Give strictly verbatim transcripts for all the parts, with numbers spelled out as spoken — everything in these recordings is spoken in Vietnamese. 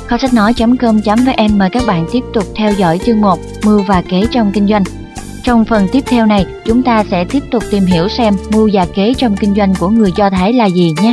Kho sách nói chấm com chấm vn mời các bạn tiếp tục theo dõi chương một Mưu và kế trong kinh doanh. Trong phần tiếp theo này, chúng ta sẽ tiếp tục tìm hiểu xem mưu và kế trong kinh doanh của người Do Thái là gì nhé.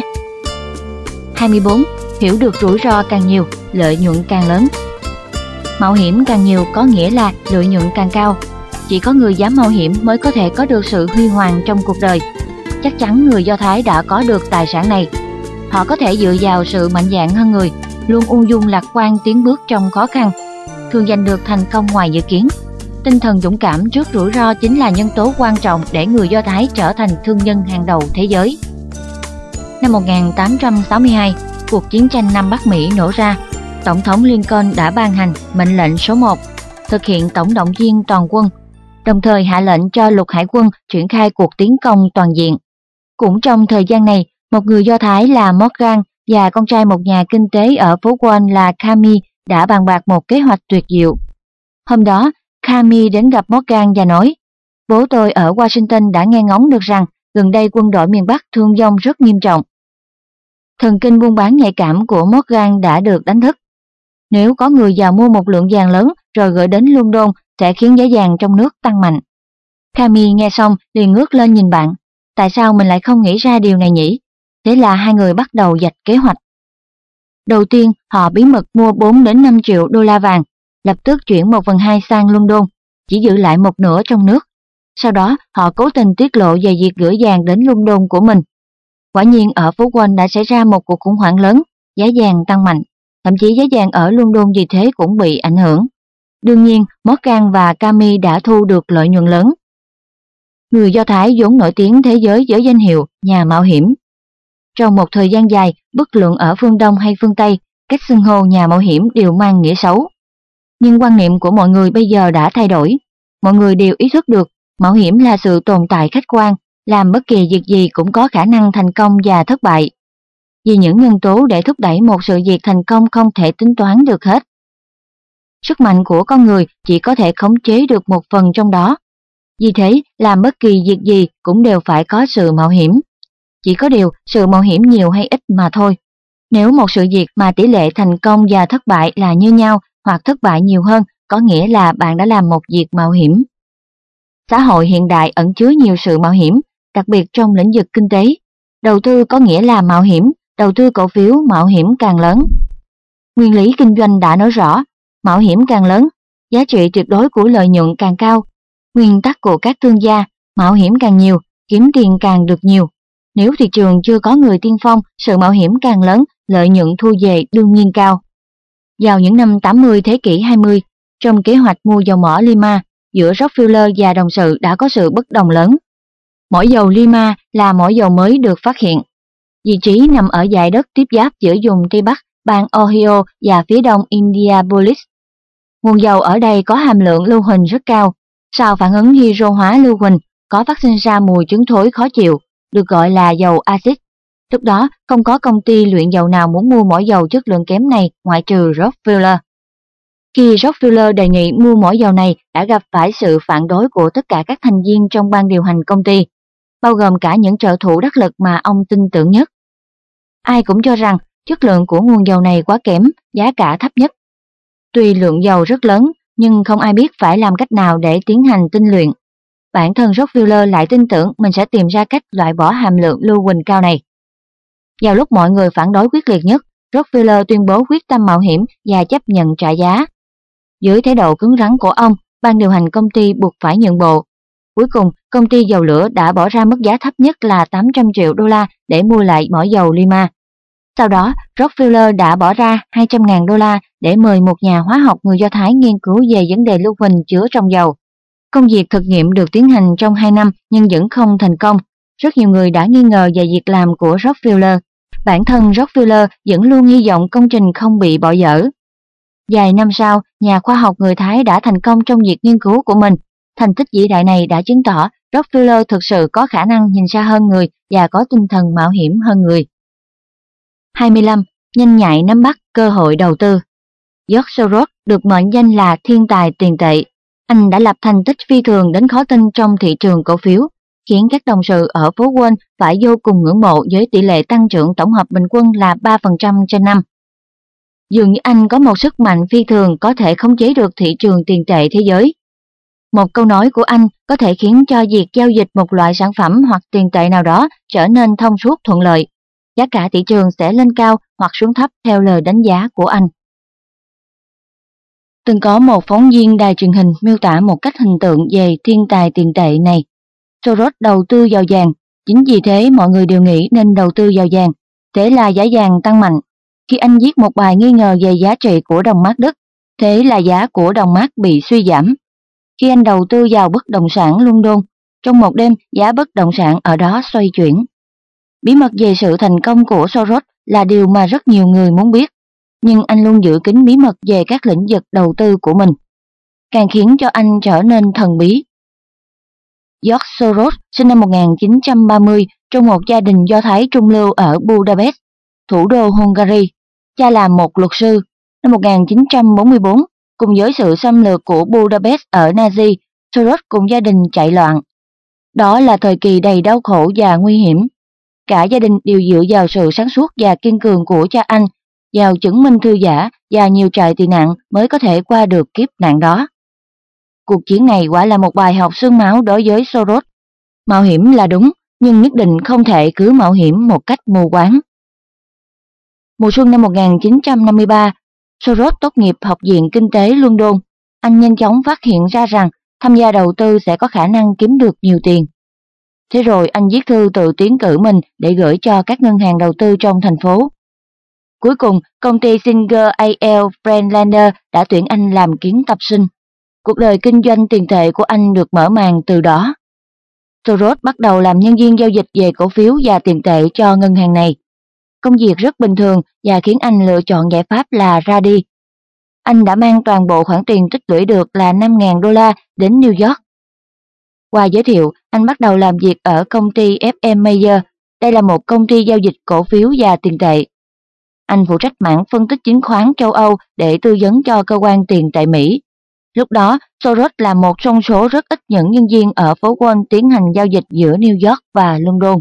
hai mươi bốn. Hiểu được rủi ro càng nhiều, lợi nhuận càng lớn. Mạo hiểm càng nhiều có nghĩa là lợi nhuận càng cao. Chỉ có người dám mạo hiểm mới có thể có được sự huy hoàng trong cuộc đời. Chắc chắn người Do Thái đã có được tài sản này. Họ có thể dựa vào sự mạnh dạn hơn người, luôn ung dung lạc quan tiến bước trong khó khăn, thường giành được thành công ngoài dự kiến. Tinh thần dũng cảm trước rủi ro chính là nhân tố quan trọng để người Do Thái trở thành thương nhân hàng đầu thế giới. Năm một nghìn tám trăm sáu mươi hai, cuộc chiến tranh Nam Bắc Mỹ nổ ra. Tổng thống Lincoln đã ban hành mệnh lệnh số một, thực hiện tổng động viên toàn quân, đồng thời hạ lệnh cho lục hải quân triển khai cuộc tiến công toàn diện. Cũng trong thời gian này, một người Do Thái là Morgan và con trai một nhà kinh tế ở phố Wall là Kami đã bàn bạc một kế hoạch tuyệt diệu. Hôm đó, Kami đến gặp Morgan và nói, bố tôi ở Washington đã nghe ngóng được rằng gần đây quân đội miền Bắc thương vong rất nghiêm trọng. Thần kinh buôn bán nhạy cảm của Morgan đã được đánh thức. Nếu có người vào mua một lượng vàng lớn rồi gửi đến London sẽ khiến giá vàng trong nước tăng mạnh. Kami nghe xong liền ngước lên nhìn bạn. Tại sao mình lại không nghĩ ra điều này nhỉ? Thế là hai người bắt đầu vạch kế hoạch. Đầu tiên, họ bí mật mua bốn đến năm triệu đô la vàng, lập tức chuyển một phần hai sang London, chỉ giữ lại một nửa trong nước. Sau đó, họ cố tình tiết lộ về việc gửi vàng đến London của mình. Quả nhiên ở phố Wall đã xảy ra một cuộc khủng hoảng lớn, giá vàng tăng mạnh, thậm chí giá vàng ở London vì thế cũng bị ảnh hưởng. Đương nhiên, Morgan và Kami đã thu được lợi nhuận lớn. Người Do Thái vốn nổi tiếng thế giới với danh hiệu nhà mạo hiểm. Trong một thời gian dài, bất luận ở phương Đông hay phương Tây, cách xưng hô nhà mạo hiểm đều mang nghĩa xấu. Nhưng quan niệm của mọi người bây giờ đã thay đổi. Mọi người đều ý thức được mạo hiểm là sự tồn tại khách quan, làm bất kỳ việc gì cũng có khả năng thành công và thất bại. Vì những nhân tố để thúc đẩy một sự việc thành công không thể tính toán được hết. Sức mạnh của con người chỉ có thể khống chế được một phần trong đó. Vì thế, làm bất kỳ việc gì cũng đều phải có sự mạo hiểm. Chỉ có điều, sự mạo hiểm nhiều hay ít mà thôi. Nếu một sự việc mà tỷ lệ thành công và thất bại là như nhau hoặc thất bại nhiều hơn, có nghĩa là bạn đã làm một việc mạo hiểm. Xã hội hiện đại ẩn chứa nhiều sự mạo hiểm, đặc biệt trong lĩnh vực kinh tế. Đầu tư có nghĩa là mạo hiểm, đầu tư cổ phiếu mạo hiểm càng lớn. Nguyên lý kinh doanh đã nói rõ, mạo hiểm càng lớn, giá trị tuyệt đối của lợi nhuận càng cao. Nguyên tắc của các thương gia, mạo hiểm càng nhiều, kiếm tiền càng được nhiều. Nếu thị trường chưa có người tiên phong, sự mạo hiểm càng lớn, lợi nhuận thu về đương nhiên cao. Vào những năm tám mươi thế kỷ hai mươi, trong kế hoạch mua dầu mỏ Lima, giữa Rockefeller và đồng sự đã có sự bất đồng lớn. Mỏ dầu Lima là mỏ dầu mới được phát hiện. Vị trí nằm ở dải đất tiếp giáp giữa vùng Tây Bắc, bang Ohio và phía đông Indianapolis. Nguồn dầu ở đây có hàm lượng lưu huỳnh rất cao. Sau phản ứng hydro hóa lưu huỳnh, có phát sinh ra mùi chứng thối khó chịu, được gọi là dầu axit. Lúc đó, không có công ty luyện dầu nào muốn mua mỏ dầu chất lượng kém này ngoại trừ Rockefeller. Khi Rockefeller đề nghị mua mỏ dầu này đã gặp phải sự phản đối của tất cả các thành viên trong ban điều hành công ty, bao gồm cả những trợ thủ đắc lực mà ông tin tưởng nhất. Ai cũng cho rằng chất lượng của nguồn dầu này quá kém, giá cả thấp nhất. Tuy lượng dầu rất lớn, nhưng không ai biết phải làm cách nào để tiến hành tinh luyện. Bản thân Rockefeller lại tin tưởng mình sẽ tìm ra cách loại bỏ hàm lượng lưu huỳnh cao này. Vào lúc mọi người phản đối quyết liệt nhất, Rockefeller tuyên bố quyết tâm mạo hiểm và chấp nhận trả giá. Dưới thái độ cứng rắn của ông, ban điều hành công ty buộc phải nhượng bộ. Cuối cùng, công ty dầu lửa đã bỏ ra mức giá thấp nhất là tám trăm triệu đô la để mua lại mỏ dầu Lima. Sau đó, Rockefeller đã bỏ ra hai trăm nghìn đô la để mời một nhà hóa học người Do Thái nghiên cứu về vấn đề lưu huỳnh chứa trong dầu. Công việc thực nghiệm được tiến hành trong hai năm nhưng vẫn không thành công. Rất nhiều người đã nghi ngờ về việc làm của Rockefeller. Bản thân Rockefeller vẫn luôn hy vọng công trình không bị bỏ dở. Vài năm sau, nhà khoa học người Thái đã thành công trong việc nghiên cứu của mình. Thành tích vĩ đại này đã chứng tỏ Rockefeller thực sự có khả năng nhìn xa hơn người và có tinh thần mạo hiểm hơn người. hai mươi lăm. Nhanh nhạy nắm bắt cơ hội đầu tư. George Soros được mệnh danh là thiên tài tiền tệ. Anh đã lập thành tích phi thường đến khó tin trong thị trường cổ phiếu, khiến các đồng sự ở phố Wall phải vô cùng ngưỡng mộ với tỷ lệ tăng trưởng tổng hợp bình quân là ba phần trăm trên năm. Dường như anh có một sức mạnh phi thường có thể khống chế được thị trường tiền tệ thế giới. Một câu nói của anh có thể khiến cho việc giao dịch một loại sản phẩm hoặc tiền tệ nào đó trở nên thông suốt thuận lợi. Giá cả thị trường sẽ lên cao hoặc xuống thấp theo lời đánh giá của anh. Từng có một phóng viên đài truyền hình miêu tả một cách hình tượng về thiên tài tiền tệ này. Soros đầu tư vào vàng, chính vì thế mọi người đều nghĩ nên đầu tư vào vàng. Thế là giá vàng tăng mạnh. Khi anh viết một bài nghi ngờ về giá trị của đồng mark Đức, thế là giá của đồng mark bị suy giảm. Khi anh đầu tư vào bất động sản London, trong một đêm giá bất động sản ở đó xoay chuyển. Bí mật về sự thành công của Soros là điều mà rất nhiều người muốn biết, nhưng anh luôn giữ kín bí mật về các lĩnh vực đầu tư của mình, càng khiến cho anh trở nên thần bí. George Soros sinh năm một nghìn chín trăm ba mươi trong một gia đình Do Thái trung lưu ở Budapest, thủ đô Hungary. Cha là một luật sư. Năm một nghìn chín trăm bốn mươi tư, cùng với sự xâm lược của Budapest ở Nazi, Soros cùng gia đình chạy loạn. Đó là thời kỳ đầy đau khổ và nguy hiểm. Cả gia đình đều dựa vào sự sáng suốt và kiên cường của cha anh, vào chứng minh thư giả và nhiều trại tị nạn mới có thể qua được kiếp nạn đó. Cuộc chiến này quả là một bài học xương máu đối với Soros. Mạo hiểm là đúng, nhưng nhất định không thể cứ mạo hiểm một cách mù quáng. Mùa xuân năm một nghìn chín trăm năm mươi ba, Soros tốt nghiệp Học viện Kinh tế London. Anh nhanh chóng phát hiện ra rằng tham gia đầu tư sẽ có khả năng kiếm được nhiều tiền. Thế rồi anh viết thư tự tiến cử mình để gửi cho các ngân hàng đầu tư trong thành phố. Cuối cùng, công ty Singer a lờ Friedlander đã tuyển anh làm kiến tập sinh. Cuộc đời kinh doanh tiền tệ của anh được mở màn từ đó. Soros bắt đầu làm nhân viên giao dịch về cổ phiếu và tiền tệ cho ngân hàng này. Công việc rất bình thường và khiến anh lựa chọn giải pháp là ra đi. Anh đã mang toàn bộ khoản tiền tích lũy được là năm nghìn đô la đến New York. Qua giới thiệu, anh bắt đầu làm việc ở công ty ép em Mayer. Đây là một công ty giao dịch cổ phiếu và tiền tệ. Anh phụ trách mảng phân tích chứng khoán châu Âu để tư vấn cho cơ quan tiền tệ Mỹ. Lúc đó, Soros là một trong số rất ít những nhân viên ở phố Wall tiến hành giao dịch giữa New York và London.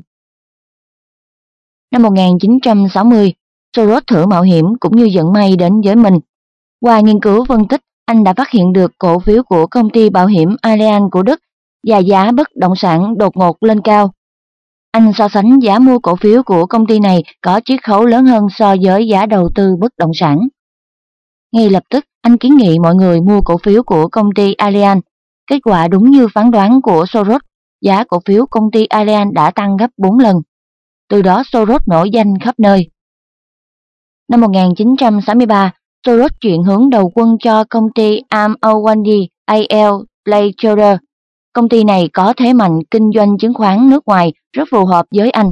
Năm một nghìn chín trăm sáu mươi, Soros thử mạo hiểm cũng như vận may đến với mình. Qua nghiên cứu phân tích, anh đã phát hiện được cổ phiếu của công ty bảo hiểm Allianz của Đức và giá bất động sản đột ngột lên cao. Anh so sánh giá mua cổ phiếu của công ty này có chiết khấu lớn hơn so với giá đầu tư bất động sản. Ngay lập tức, anh kiến nghị mọi người mua cổ phiếu của công ty Allianz. Kết quả đúng như phán đoán của Soros, giá cổ phiếu công ty Allianz đã tăng gấp bốn lần. Từ đó Soros nổi danh khắp nơi. Năm một nghìn chín trăm sáu mươi ba, Soros chuyển hướng đầu quân cho công ty Armawandi a lờ Placeholder. Công ty này có thế mạnh kinh doanh chứng khoán nước ngoài rất phù hợp với anh.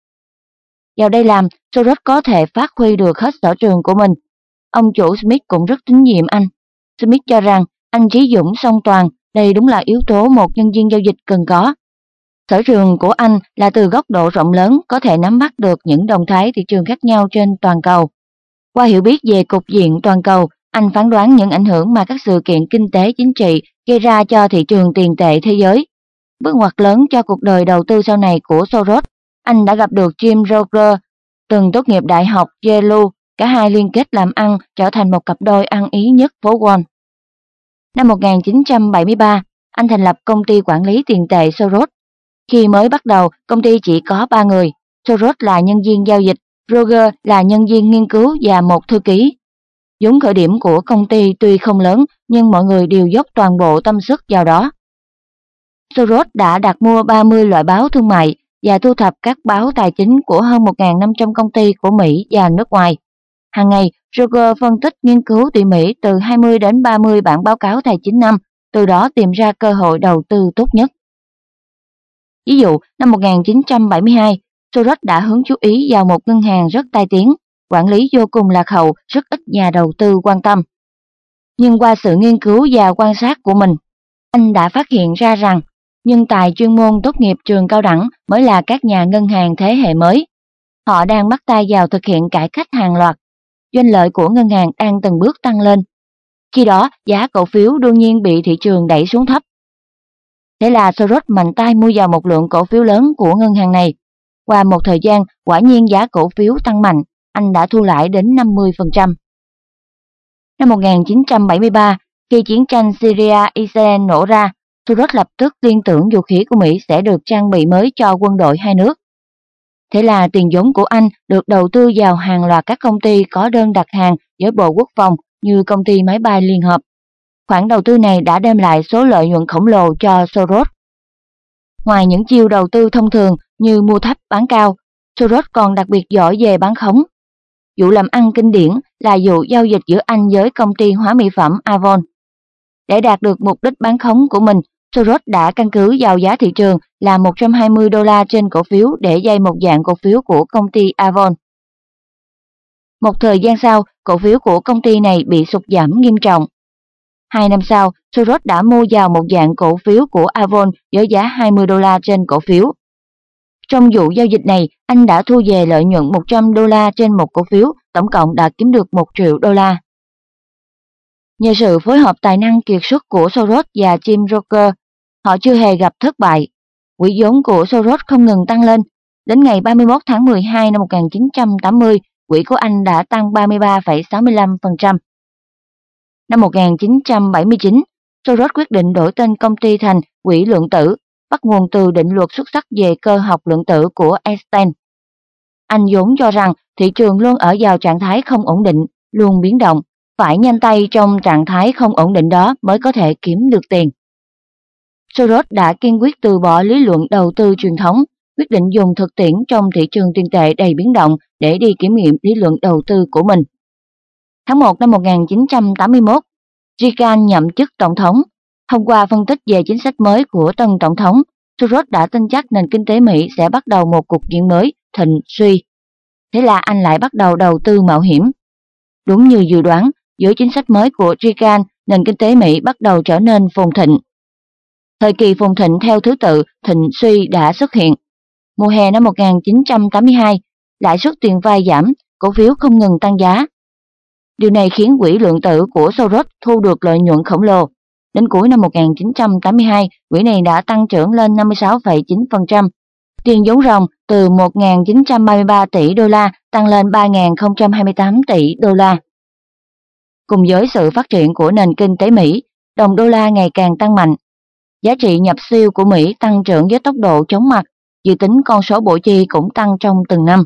Vào đây làm, Soros có thể phát huy được hết sở trường của mình. Ông chủ Smith cũng rất tín nhiệm anh. Smith cho rằng anh trí dũng song toàn, đây đúng là yếu tố một nhân viên giao dịch cần có. Sở trường của anh là từ góc độ rộng lớn có thể nắm bắt được những động thái thị trường khác nhau trên toàn cầu. Qua hiểu biết về cục diện toàn cầu, anh phán đoán những ảnh hưởng mà các sự kiện kinh tế chính trị gây ra cho thị trường tiền tệ thế giới. Bước ngoặt lớn cho cuộc đời đầu tư sau này của Soros, anh đã gặp được Jim Roger, từng tốt nghiệp đại học Yale. Cả hai liên kết làm ăn trở thành một cặp đôi ăn ý nhất phố Wall. Năm một nghìn chín trăm bảy mươi ba, anh thành lập công ty quản lý tiền tệ Soros. Khi mới bắt đầu, công ty chỉ có ba người. Soros là nhân viên giao dịch, Roger là nhân viên nghiên cứu và một thư ký. Vốn khởi điểm của công ty tuy không lớn, nhưng mọi người đều dốc toàn bộ tâm sức vào đó. Soros đã đặt mua ba mươi loại báo thương mại và thu thập các báo tài chính của hơn một nghìn năm trăm công ty của Mỹ và nước ngoài. Hàng ngày, Roger phân tích nghiên cứu tỉ mỉ từ hai mươi đến ba mươi bản báo cáo tài chính năm, từ đó tìm ra cơ hội đầu tư tốt nhất. Ví dụ, năm một nghìn chín trăm bảy mươi hai, Soros đã hướng chú ý vào một ngân hàng rất tai tiếng, quản lý vô cùng lạc hậu, rất ít nhà đầu tư quan tâm. Nhưng qua sự nghiên cứu và quan sát của mình, anh đã phát hiện ra rằng nhân tài chuyên môn tốt nghiệp trường cao đẳng mới là các nhà ngân hàng thế hệ mới. Họ đang bắt tay vào thực hiện cải cách hàng loạt. Doanh lợi của ngân hàng đang từng bước tăng lên. Khi đó, giá cổ phiếu đương nhiên bị thị trường đẩy xuống thấp. Thế là Soros mạnh tay mua vào một lượng cổ phiếu lớn của ngân hàng này. Qua một thời gian, quả nhiên giá cổ phiếu tăng mạnh, anh đã thu lãi đến năm mươi phần trăm. Năm một nghìn chín trăm bảy mươi ba, khi chiến tranh Syria-Israel nổ ra, Soros lập tức liên tưởng vũ khí của Mỹ sẽ được trang bị mới cho quân đội hai nước. Thế là tiền vốn của anh được đầu tư vào hàng loạt các công ty có đơn đặt hàng với Bộ Quốc phòng như công ty máy bay Liên Hợp. Khoản đầu tư này đã đem lại số lợi nhuận khổng lồ cho Soros. Ngoài những chiêu đầu tư thông thường như mua thấp bán cao, Soros còn đặc biệt giỏi về bán khống. Vụ làm ăn kinh điển là vụ giao dịch giữa anh với công ty hóa mỹ phẩm Avon. Để đạt được mục đích bán khống của mình, Soros đã căn cứ vào giá thị trường là một trăm hai mươi đô la trên cổ phiếu để vay một dạng cổ phiếu của công ty Avon. Một thời gian sau, cổ phiếu của công ty này bị sụt giảm nghiêm trọng. Hai năm sau, Soros đã mua vào một dạng cổ phiếu của Avon với giá hai mươi đô la trên cổ phiếu. Trong vụ giao dịch này, anh đã thu về lợi nhuận một trăm đô la trên một cổ phiếu, tổng cộng đã kiếm được một triệu đô la. Nhờ sự phối hợp tài năng kiệt xuất của Soros và Jim Rocker, họ chưa hề gặp thất bại. Quỹ vốn của Soros không ngừng tăng lên. Đến ngày ba mươi mốt tháng mười hai năm một nghìn chín trăm tám mươi, quỹ của anh đã tăng ba mươi ba phẩy sáu mươi lăm phần trăm. Năm một nghìn chín trăm bảy mươi chín, Soros quyết định đổi tên công ty thành Quỹ Lượng Tử, bắt nguồn từ định luật xuất sắc về cơ học lượng tử của Einstein. Anh vốn cho rằng thị trường luôn ở vào trạng thái không ổn định, luôn biến động, phải nhanh tay trong trạng thái không ổn định đó mới có thể kiếm được tiền. Soros đã kiên quyết từ bỏ lý luận đầu tư truyền thống, quyết định dùng thực tiễn trong thị trường tiền tệ đầy biến động để đi kiểm nghiệm lý luận đầu tư của mình. Tháng một năm một nghìn chín trăm tám mươi mốt, Reagan nhậm chức tổng thống. Thông qua phân tích về chính sách mới của tân tổng thống, Soros đã tin chắc nền kinh tế Mỹ sẽ bắt đầu một cuộc diễn mới, thịnh suy. Thế là anh lại bắt đầu đầu tư mạo hiểm. Đúng như dự đoán, dưới chính sách mới của Reagan, nền kinh tế Mỹ bắt đầu trở nên phồn thịnh. Thời kỳ phồn thịnh theo thứ tự thịnh suy đã xuất hiện. Mùa hè năm một nghìn chín trăm tám mươi hai, lãi suất tiền vay giảm, cổ phiếu không ngừng tăng giá. Điều này khiến quỹ lượng tử của Soros thu được lợi nhuận khổng lồ. Đến cuối năm một nghìn chín trăm tám mươi hai, quỹ này đã tăng trưởng lên năm mươi sáu phẩy chín phần trăm. Tiền vốn ròng từ một nghìn chín trăm ba mươi ba tỷ đô la tăng lên ba nghìn không trăm hai mươi tám tỷ đô la. Cùng với sự phát triển của nền kinh tế Mỹ, đồng đô la ngày càng tăng mạnh. Giá trị nhập siêu của Mỹ tăng trưởng với tốc độ chóng mặt, dự tính con số bộ chi cũng tăng trong từng năm.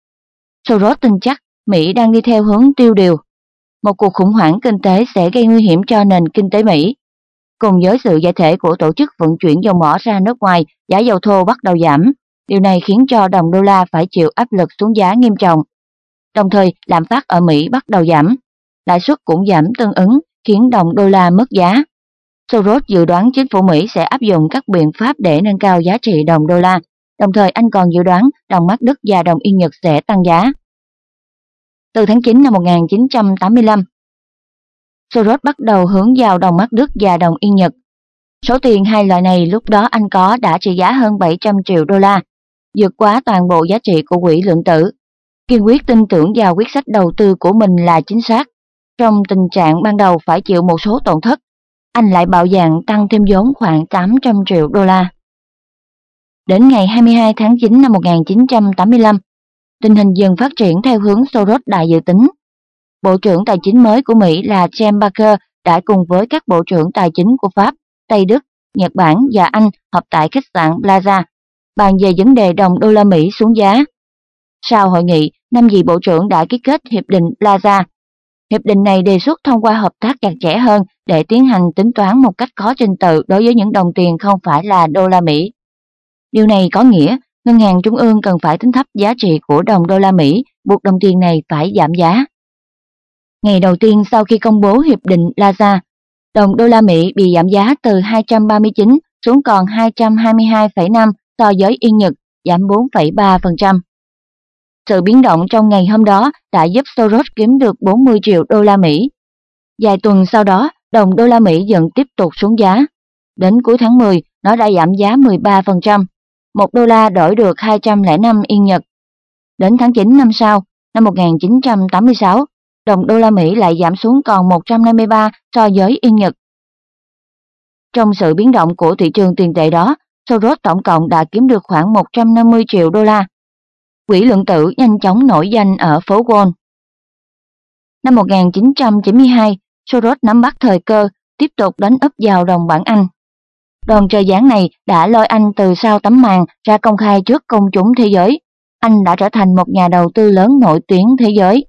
Soros tin chắc Mỹ đang đi theo hướng tiêu điều. Một cuộc khủng hoảng kinh tế sẽ gây nguy hiểm cho nền kinh tế Mỹ. Cùng với sự giải thể của tổ chức vận chuyển dầu mỏ ra nước ngoài, giá dầu thô bắt đầu giảm. Điều này khiến cho đồng đô la phải chịu áp lực xuống giá nghiêm trọng. Đồng thời, lạm phát ở Mỹ bắt đầu giảm. Lãi suất cũng giảm tương ứng, khiến đồng đô la mất giá. Soros dự đoán chính phủ Mỹ sẽ áp dụng các biện pháp để nâng cao giá trị đồng đô la. Đồng thời anh còn dự đoán đồng Mark Đức và đồng Yên Nhật sẽ tăng giá. Từ tháng chín năm một nghìn chín trăm tám mươi lăm, Soros bắt đầu hướng vào đồng Mark Đức và đồng Yên Nhật. Số tiền hai loại này lúc đó anh có đã trị giá hơn bảy trăm triệu đô la, vượt quá toàn bộ giá trị của quỹ lượng tử. Kiên quyết tin tưởng vào quyết sách đầu tư của mình là chính xác. Trong tình trạng ban đầu phải chịu một số tổn thất, anh lại bạo dạn tăng thêm vốn khoảng tám trăm triệu đô la. Đến ngày hai mươi hai tháng chín năm một nghìn chín trăm tám mươi lăm, tình hình dần phát triển theo hướng Soros đã dự tính. Bộ trưởng Tài chính mới của Mỹ là James Baker đã cùng với các bộ trưởng tài chính của Pháp, Tây Đức, Nhật Bản và Anh họp tại khách sạn Plaza, bàn về vấn đề đồng đô la Mỹ xuống giá. Sau hội nghị, năm vị bộ trưởng đã ký kết Hiệp định Plaza. Hiệp định này đề xuất thông qua hợp tác chặt chẽ hơn để tiến hành tính toán một cách có trình tự đối với những đồng tiền không phải là đô la Mỹ. Điều này có nghĩa Ngân hàng Trung ương cần phải tính thấp giá trị của đồng đô la Mỹ, buộc đồng tiền này phải giảm giá. Ngày đầu tiên sau khi công bố Hiệp định Plaza, đồng đô la Mỹ bị giảm giá từ hai trăm ba mươi chín xuống còn hai trăm hai mươi hai phẩy năm so với Yên Nhật, giảm bốn phẩy ba phần trăm. Sự biến động trong ngày hôm đó đã giúp Soros kiếm được bốn mươi triệu đô la Mỹ. Vài tuần sau đó, đồng đô la Mỹ dần tiếp tục xuống giá. Đến cuối tháng mười, nó đã giảm giá mười ba phần trăm. Một đô la đổi được hai trăm lẻ năm Yên Nhật. Đến tháng chín năm sau, năm một nghìn chín trăm tám mươi sáu, đồng đô la Mỹ lại giảm xuống còn một trăm năm mươi ba so với Yên Nhật. Trong sự biến động của thị trường tiền tệ đó, Soros tổng cộng đã kiếm được khoảng một trăm năm mươi triệu đô la. Quỹ lượng tử nhanh chóng nổi danh ở phố Wall. Năm một nghìn chín trăm chín mươi hai, Soros nắm bắt thời cơ, tiếp tục đánh úp vào đồng bảng Anh. Đòn trời giáng này đã lôi anh từ sau tấm màn ra công khai trước công chúng thế giới. Anh đã trở thành một nhà đầu tư lớn nổi tiếng thế giới.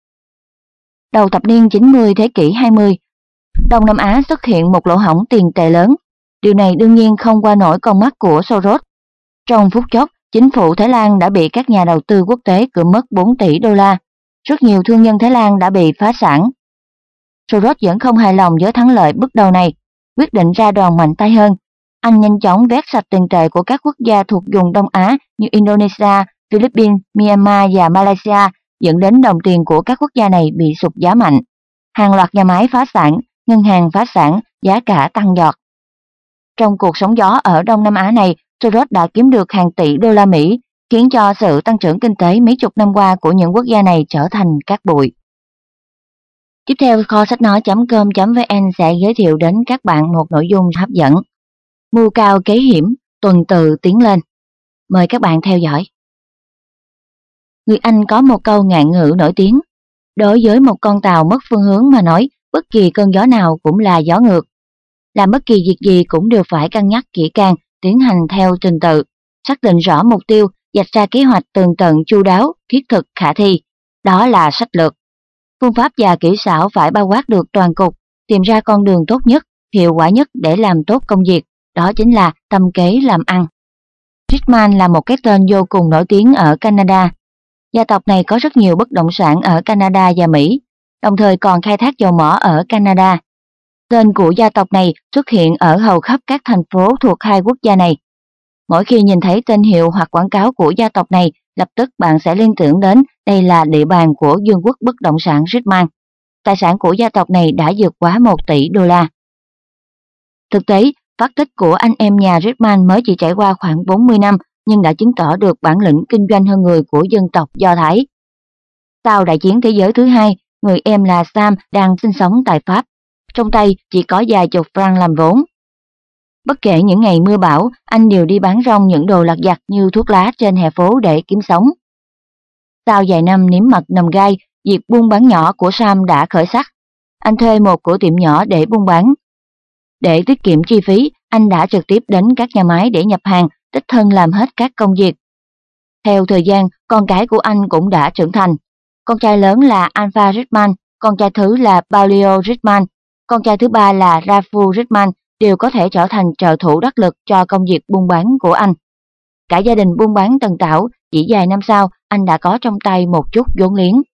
Đầu thập niên chín mươi thế kỷ hai mươi, Đông Nam Á xuất hiện một lỗ hổng tiền tệ lớn. Điều này đương nhiên không qua nổi con mắt của Soros. Trong phút chốc, chính phủ Thái Lan đã bị các nhà đầu tư quốc tế cưỡng mất bốn tỷ đô la. Rất nhiều thương nhân Thái Lan đã bị phá sản. Soros vẫn không hài lòng với thắng lợi bước đầu này, quyết định ra đòn mạnh tay hơn. Anh nhanh chóng vét sạch tiền tệ của các quốc gia thuộc vùng Đông Á như Indonesia, Philippines, Myanmar và Malaysia, dẫn đến đồng tiền của các quốc gia này bị sụt giá mạnh. Hàng loạt nhà máy phá sản, ngân hàng phá sản, giá cả tăng giọt. Trong cuộc sóng gió ở Đông Nam Á này, Soros đã kiếm được hàng tỷ đô la Mỹ, khiến cho sự tăng trưởng kinh tế mấy chục năm qua của những quốc gia này trở thành cát bụi. Tiếp theo, kho sách nói chấm com chấm vn sẽ giới thiệu đến các bạn một nội dung hấp dẫn. Mưu cao kế hiểm, tuần tự tiến lên. Mời các bạn theo dõi. Người Anh có một câu ngạn ngữ nổi tiếng. Đối với một con tàu mất phương hướng mà nói, bất kỳ cơn gió nào cũng là gió ngược. Làm bất kỳ việc gì cũng đều phải cân nhắc kỹ càng, tiến hành theo trình tự, xác định rõ mục tiêu, vạch ra kế hoạch tường tận chu đáo, thiết thực khả thi. Đó là sách lược. Phương pháp và kỹ xảo phải bao quát được toàn cục, tìm ra con đường tốt nhất, hiệu quả nhất để làm tốt công việc. Đó chính là tâm kế làm ăn. Richman là một cái tên vô cùng nổi tiếng ở Canada. Gia tộc này có rất nhiều bất động sản ở Canada và Mỹ, đồng thời còn khai thác dầu mỏ ở Canada. Tên của gia tộc này xuất hiện ở hầu khắp các thành phố thuộc hai quốc gia này. Mỗi khi nhìn thấy tên hiệu hoặc quảng cáo của gia tộc này, lập tức bạn sẽ liên tưởng đến đây là địa bàn của vương quốc bất động sản Richman. Tài sản của gia tộc này đã vượt quá một tỷ đô la. Thực tế, phát tích của anh em nhà Richman mới chỉ trải qua khoảng bốn mươi năm, nhưng đã chứng tỏ được bản lĩnh kinh doanh hơn người của dân tộc Do Thái. Sau Đại chiến Thế giới thứ hai, người em là Sam đang sinh sống tại Pháp. Trong tay chỉ có vài chục franc làm vốn. Bất kể những ngày mưa bão, anh đều đi bán rong những đồ lặt vặt như thuốc lá trên hè phố để kiếm sống. Sau vài năm nếm mật nằm gai, việc buôn bán nhỏ của Sam đã khởi sắc. Anh thuê một cửa tiệm nhỏ để buôn bán. Để tiết kiệm chi phí, anh đã trực tiếp đến các nhà máy để nhập hàng, đích thân làm hết các công việc. Theo thời gian, con cái của anh cũng đã trưởng thành. Con trai lớn là Alpha Richman, con trai thứ là Paulio Richman, con trai thứ ba là Rafu Richman, đều có thể trở thành trợ thủ đắc lực cho công việc buôn bán của anh. Cả gia đình buôn bán tần tảo, chỉ vài năm sau, anh đã có trong tay một chút vốn liếng.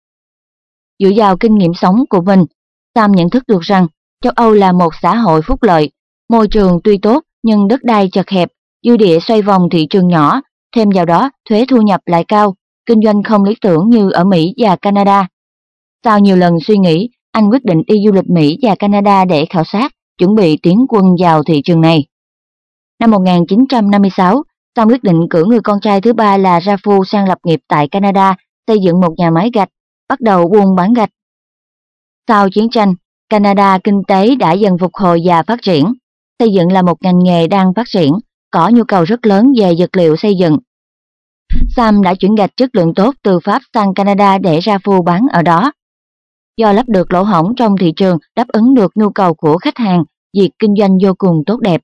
Dựa vào kinh nghiệm sống của mình, Sam nhận thức được rằng châu Âu là một xã hội phúc lợi, môi trường tuy tốt nhưng đất đai chật hẹp, dư địa xoay vòng thị trường nhỏ, thêm vào đó thuế thu nhập lại cao, kinh doanh không lý tưởng như ở Mỹ và Canada. Sau nhiều lần suy nghĩ, anh quyết định đi du lịch Mỹ và Canada để khảo sát, chuẩn bị tiến quân vào thị trường này. Năm một nghìn chín trăm năm mươi sáu, Sam quyết định cử người con trai thứ ba là Rafu sang lập nghiệp tại Canada, xây dựng một nhà máy gạch, bắt đầu buôn bán gạch. Sau chiến tranh, Canada kinh tế đã dần phục hồi và phát triển. Xây dựng là một ngành nghề đang phát triển, có nhu cầu rất lớn về vật liệu xây dựng. Sam đã chuyển gạch chất lượng tốt từ Pháp sang Canada để Rafu bán ở đó. Do lấp được lỗ hổng trong thị trường, đáp ứng được nhu cầu của khách hàng, việc kinh doanh vô cùng tốt đẹp.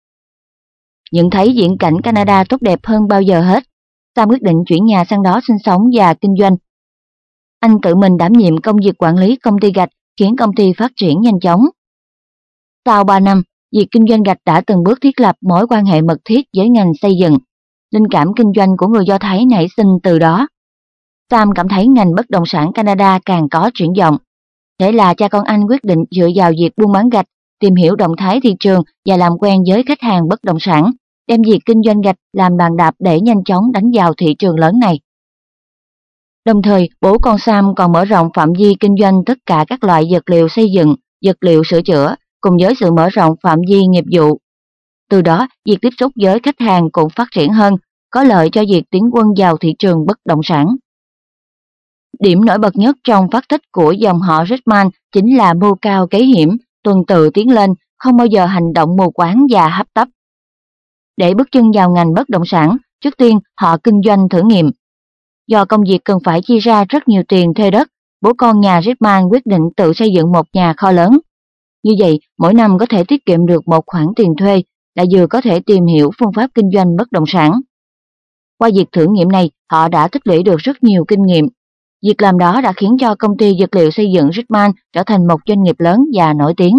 Nhận thấy viễn cảnh Canada tốt đẹp hơn bao giờ hết, Sam quyết định chuyển nhà sang đó sinh sống và kinh doanh. Anh tự mình đảm nhiệm công việc quản lý công ty gạch, khiến công ty phát triển nhanh chóng. Sau ba năm, việc kinh doanh gạch đã từng bước thiết lập mối quan hệ mật thiết với ngành xây dựng. Linh cảm kinh doanh của người Do Thái nảy sinh từ đó. Sam cảm thấy ngành bất động sản Canada càng có triển vọng. Thế là cha con anh quyết định dựa vào việc buôn bán gạch, tìm hiểu động thái thị trường và làm quen với khách hàng bất động sản, đem việc kinh doanh gạch làm bàn đạp để nhanh chóng đánh vào thị trường lớn này. Đồng thời, bố con Sam còn mở rộng phạm vi kinh doanh tất cả các loại vật liệu xây dựng, vật liệu sửa chữa, cùng với sự mở rộng phạm vi nghiệp vụ. Từ đó, việc tiếp xúc với khách hàng cũng phát triển hơn, có lợi cho việc tiến quân vào thị trường bất động sản. Điểm nổi bật nhất trong phát tích của dòng họ Richman chính là mưu cao kế hiểm, tuần tự tiến lên, không bao giờ hành động mù quáng và hấp tấp. Để bước chân vào ngành bất động sản, trước tiên họ kinh doanh thử nghiệm. Do công việc cần phải chi ra rất nhiều tiền thuê đất, bố con nhà Ritman quyết định tự xây dựng một nhà kho lớn. Như vậy, mỗi năm có thể tiết kiệm được một khoản tiền thuê, lại vừa có thể tìm hiểu phương pháp kinh doanh bất động sản. Qua việc thử nghiệm này, họ đã tích lũy được rất nhiều kinh nghiệm. Việc làm đó đã khiến cho công ty dược liệu xây dựng Ritman trở thành một doanh nghiệp lớn và nổi tiếng.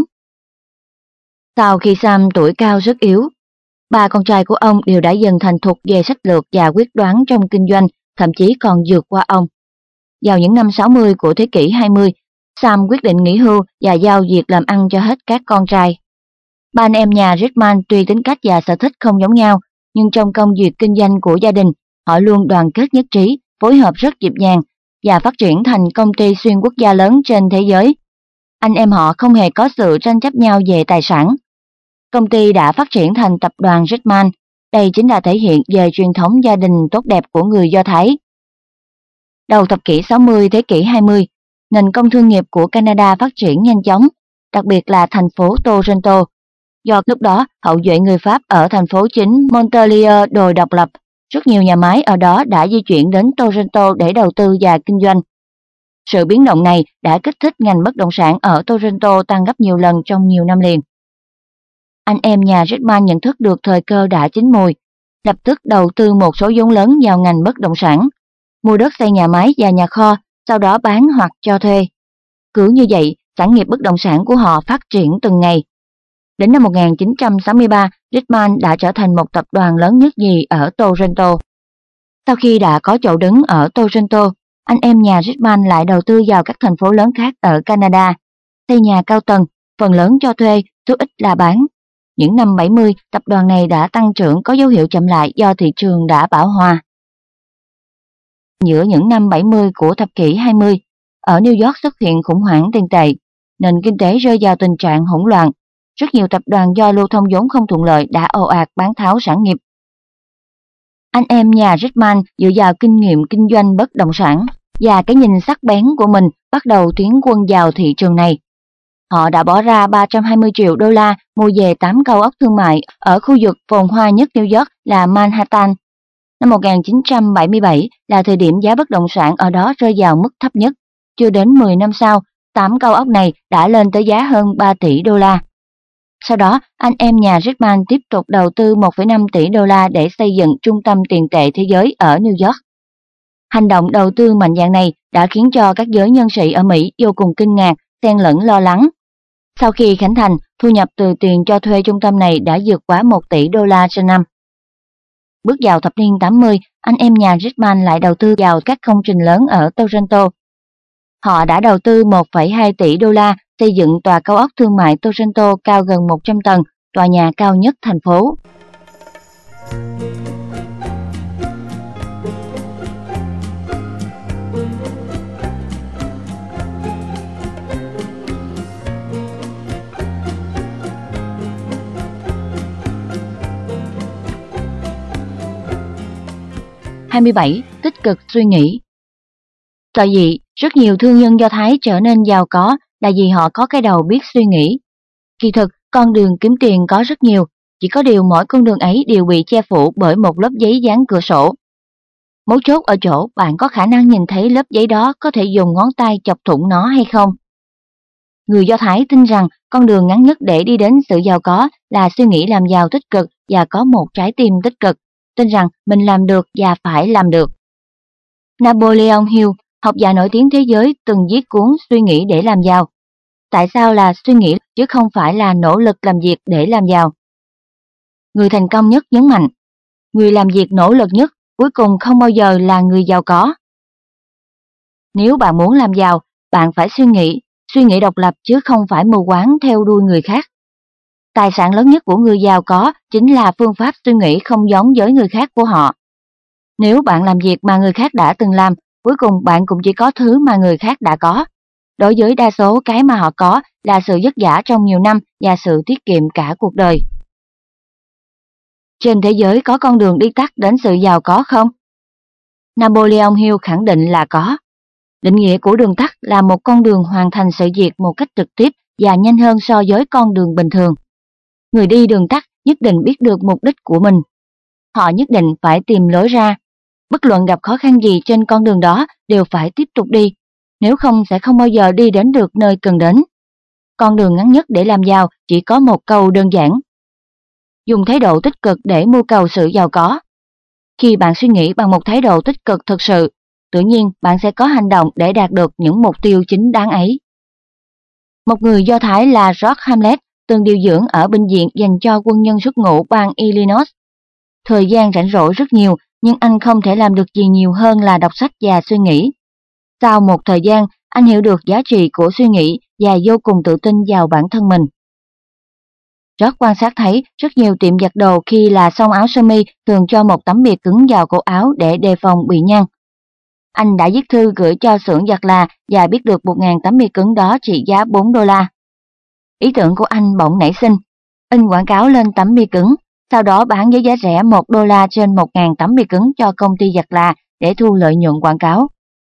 Sau khi Sam tuổi cao rất yếu, ba con trai của ông đều đã dần thành thục về sách lược và quyết đoán trong kinh doanh, thậm chí còn vượt qua ông. Vào những năm sáu mươi của thế kỷ hai mươi, Sam quyết định nghỉ hưu và giao việc làm ăn cho hết các con trai. Ba anh em nhà Ritman tuy tính cách và sở thích không giống nhau, nhưng trong công việc kinh doanh của gia đình, họ luôn đoàn kết nhất trí, phối hợp rất nhịp nhàng và phát triển thành công ty xuyên quốc gia lớn trên thế giới. Anh em họ không hề có sự tranh chấp nhau về tài sản. Công ty đã phát triển thành tập đoàn Ritman. Đây chính là thể hiện về truyền thống gia đình tốt đẹp của người Do Thái. Đầu thập kỷ sáu mươi thế kỷ hai mươi, nền công thương nghiệp của Canada phát triển nhanh chóng, đặc biệt là thành phố Toronto. Do lúc đó hậu duệ người Pháp ở thành phố chính Montreal đòi độc lập, rất nhiều nhà máy ở đó đã di chuyển đến Toronto để đầu tư và kinh doanh. Sự biến động này đã kích thích ngành bất động sản ở Toronto tăng gấp nhiều lần trong nhiều năm liền. Anh em nhà Ritman nhận thức được thời cơ đã chín mùi, lập tức đầu tư một số vốn lớn vào ngành bất động sản, mua đất xây nhà máy và nhà kho, sau đó bán hoặc cho thuê. Cứ như vậy, sản nghiệp bất động sản của họ phát triển từng ngày. Đến năm một nghìn chín trăm sáu mươi ba, Ritman đã trở thành một tập đoàn lớn nhất nhì ở Toronto. Sau khi đã có chỗ đứng ở Toronto, anh em nhà Ritman lại đầu tư vào các thành phố lớn khác ở Canada, xây nhà cao tầng, phần lớn cho thuê, số ít là bán. Những năm bảy mươi, tập đoàn này đã tăng trưởng có dấu hiệu chậm lại do thị trường đã bão hòa. Giữa những năm bảy mươi của thập kỷ hai mươi, ở New York xuất hiện khủng hoảng tiền tệ, nền kinh tế rơi vào tình trạng hỗn loạn. Rất nhiều tập đoàn do lưu thông vốn không thuận lợi đã ồ ạt bán tháo sản nghiệp. Anh em nhà Ritman dựa vào kinh nghiệm kinh doanh bất động sản và cái nhìn sắc bén của mình bắt đầu tiến quân vào thị trường này. Họ đã bỏ ra ba trăm hai mươi triệu đô la mua về tám cao ốc thương mại ở khu vực phồn hoa nhất New York là Manhattan. Năm một nghìn chín trăm bảy mươi bảy là thời điểm giá bất động sản ở đó rơi vào mức thấp nhất. Chưa đến mười năm sau, tám cao ốc này đã lên tới giá hơn ba tỷ đô la. Sau đó, anh em nhà Ritman tiếp tục đầu tư một phẩy năm tỷ đô la để xây dựng trung tâm tiền tệ thế giới ở New York. Hành động đầu tư mạnh dạn này đã khiến cho các giới nhân sĩ ở Mỹ vô cùng kinh ngạc, xen lẫn lo lắng. Sau khi khánh thành, thu nhập từ tiền cho thuê trung tâm này đã vượt quá một tỷ đô la trên năm. Bước vào thập niên tám mươi, anh em nhà Ritman lại đầu tư vào các công trình lớn ở Toronto. Họ đã đầu tư một phẩy hai tỷ đô la xây dựng tòa cao ốc thương mại Toronto cao gần một trăm tầng, tòa nhà cao nhất thành phố. hai mươi bảy. Tích cực suy nghĩ. Tại vì rất nhiều thương nhân Do Thái trở nên giàu có là vì họ có cái đầu biết suy nghĩ. Kỳ thực, con đường kiếm tiền có rất nhiều, chỉ có điều mỗi con đường ấy đều bị che phủ bởi một lớp giấy dán cửa sổ. Mấu chốt ở chỗ bạn có khả năng nhìn thấy lớp giấy đó có thể dùng ngón tay chọc thủng nó hay không. Người Do Thái tin rằng con đường ngắn nhất để đi đến sự giàu có là suy nghĩ làm giàu tích cực và có một trái tim tích cực, tin rằng mình làm được và phải làm được. Napoleon Hill, học giả nổi tiếng thế giới, từng viết cuốn Suy nghĩ để làm giàu. Tại sao là suy nghĩ chứ không phải là nỗ lực làm việc để làm giàu? Người thành công nhất nhấn mạnh, người làm việc nỗ lực nhất cuối cùng không bao giờ là người giàu có. Nếu bạn muốn làm giàu, bạn phải suy nghĩ, suy nghĩ độc lập chứ không phải mù quáng theo đuôi người khác. Tài sản lớn nhất của người giàu có chính là phương pháp suy nghĩ không giống với người khác của họ. Nếu bạn làm việc mà người khác đã từng làm, cuối cùng bạn cũng chỉ có thứ mà người khác đã có. Đối với đa số cái mà họ có là sự vất vả trong nhiều năm và sự tiết kiệm cả cuộc đời. Trên thế giới có con đường đi tắt đến sự giàu có không? Napoleon Hill khẳng định là có. Định nghĩa của đường tắt là một con đường hoàn thành sự việc một cách trực tiếp và nhanh hơn so với con đường bình thường. Người đi đường tắt nhất định biết được mục đích của mình. Họ nhất định phải tìm lối ra. Bất luận gặp khó khăn gì trên con đường đó đều phải tiếp tục đi. nếu không sẽ không bao giờ đi đến được nơi cần đến. Con đường ngắn nhất để làm giàu chỉ có một câu đơn giản: dùng thái độ tích cực để mưu cầu sự giàu có. Khi bạn suy nghĩ bằng một thái độ tích cực thực sự, tự nhiên bạn sẽ có hành động để đạt được những mục tiêu chính đáng ấy. Một người Do Thái là George Hamlet từng điều dưỡng ở bệnh viện dành cho quân nhân xuất ngũ bang Illinois. Thời gian rảnh rỗi rất nhiều, nhưng anh không thể làm được gì nhiều hơn là đọc sách và suy nghĩ. Sau một thời gian, anh hiểu được giá trị của suy nghĩ và vô cùng tự tin vào bản thân mình. George quan sát thấy rất nhiều tiệm giặt đồ khi là xong áo sơ mi thường cho một tấm bìa cứng vào cổ áo để đề phòng bị nhăn. Anh đã viết thư gửi cho xưởng giặt là và biết được một nghìn tấm bìa cứng đó trị giá bốn đô la. Ý tưởng của anh bỗng nảy sinh, in quảng cáo lên tấm bìa cứng, sau đó bán với giá rẻ một đô la trên một nghìn tấm bìa cứng cho công ty giặt là để thu lợi nhuận quảng cáo.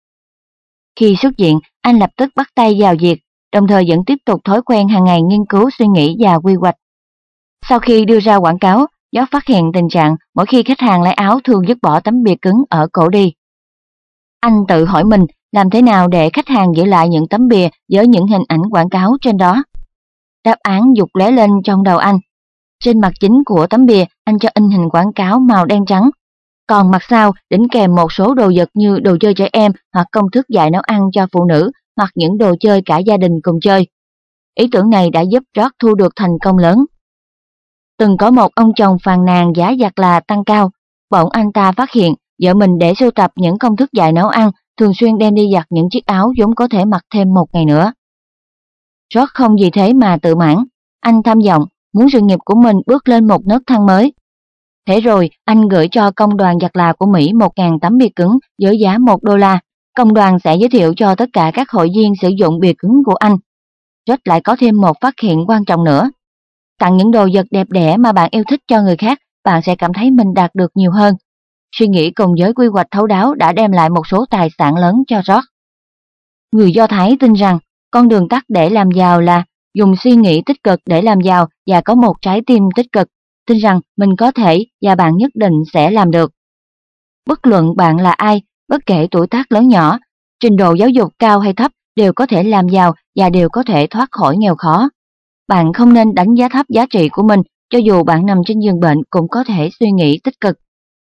Khi xuất viện, anh lập tức bắt tay vào việc, đồng thời vẫn tiếp tục thói quen hàng ngày nghiên cứu, suy nghĩ và quy hoạch. Sau khi đưa ra quảng cáo, George phát hiện tình trạng mỗi khi khách hàng lấy áo thường dứt bỏ tấm bìa cứng ở cổ đi. Anh tự hỏi mình làm thế nào để khách hàng giữ lại những tấm bìa với những hình ảnh quảng cáo trên đó. Đáp án dục lóe lên trong đầu anh. Trên mặt chính của tấm bìa, anh cho in hình quảng cáo màu đen trắng. Còn mặt sau đính kèm một số đồ vật như đồ chơi trẻ em hoặc công thức dạy nấu ăn cho phụ nữ hoặc những đồ chơi cả gia đình cùng chơi. Ý tưởng này đã giúp George thu được thành công lớn. Từng có một ông chồng phàn nàn giá giặt là tăng cao, bỗng anh ta phát hiện vợ mình để sưu tập những công thức dạy nấu ăn, thường xuyên đem đi giặt những chiếc áo vốn có thể mặc thêm một ngày nữa. George không vì thế mà tự mãn, anh tham vọng muốn sự nghiệp của mình bước lên một nấc thang mới. Thế rồi, anh gửi cho công đoàn giặt là của Mỹ một nghìn tấm bìa cứng với giá một đô la. Công đoàn sẽ giới thiệu cho tất cả các hội viên sử dụng bìa cứng của anh. George lại có thêm một phát hiện quan trọng nữa. Tặng những đồ vật đẹp đẽ mà bạn yêu thích cho người khác, bạn sẽ cảm thấy mình đạt được nhiều hơn. Suy nghĩ cùng với quy hoạch thấu đáo đã đem lại một số tài sản lớn cho George. Người Do Thái tin rằng con đường tắt để làm giàu là dùng suy nghĩ tích cực để làm giàu và có một trái tim tích cực, tin rằng mình có thể và bạn nhất định sẽ làm được. Bất luận bạn là ai, bất kể tuổi tác lớn nhỏ, trình độ giáo dục cao hay thấp đều có thể làm giàu và đều có thể thoát khỏi nghèo khó. Bạn không nên đánh giá thấp giá trị của mình, cho dù bạn nằm trên giường bệnh cũng có thể suy nghĩ tích cực.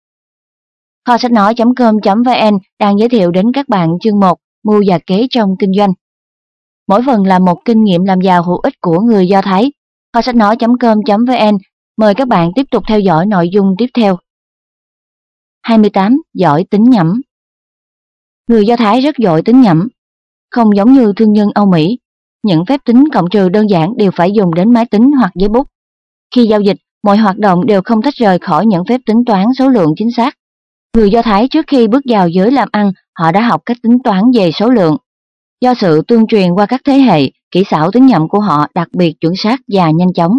Kho sách nói chấm com chấm vn đang giới thiệu đến các bạn chương một, mưu và kế trong kinh doanh. Mỗi phần là một kinh nghiệm làm giàu hữu ích của người Do Thái. Kho sách nói chấm com chấm vn mời các bạn tiếp tục theo dõi nội dung tiếp theo. hai mươi tám. Giỏi tính nhẩm. Người Do Thái rất giỏi tính nhẩm. Không giống như thương nhân Âu Mỹ, những phép tính cộng trừ đơn giản đều phải dùng đến máy tính hoặc giấy bút. Khi giao dịch, mọi hoạt động đều không tách rời khỏi những phép tính toán số lượng chính xác. Người Do Thái trước khi bước vào giới làm ăn, họ đã học cách tính toán về số lượng. Do sự tương truyền qua các thế hệ, kỹ xảo tính nhẩm của họ đặc biệt chuẩn xác và nhanh chóng.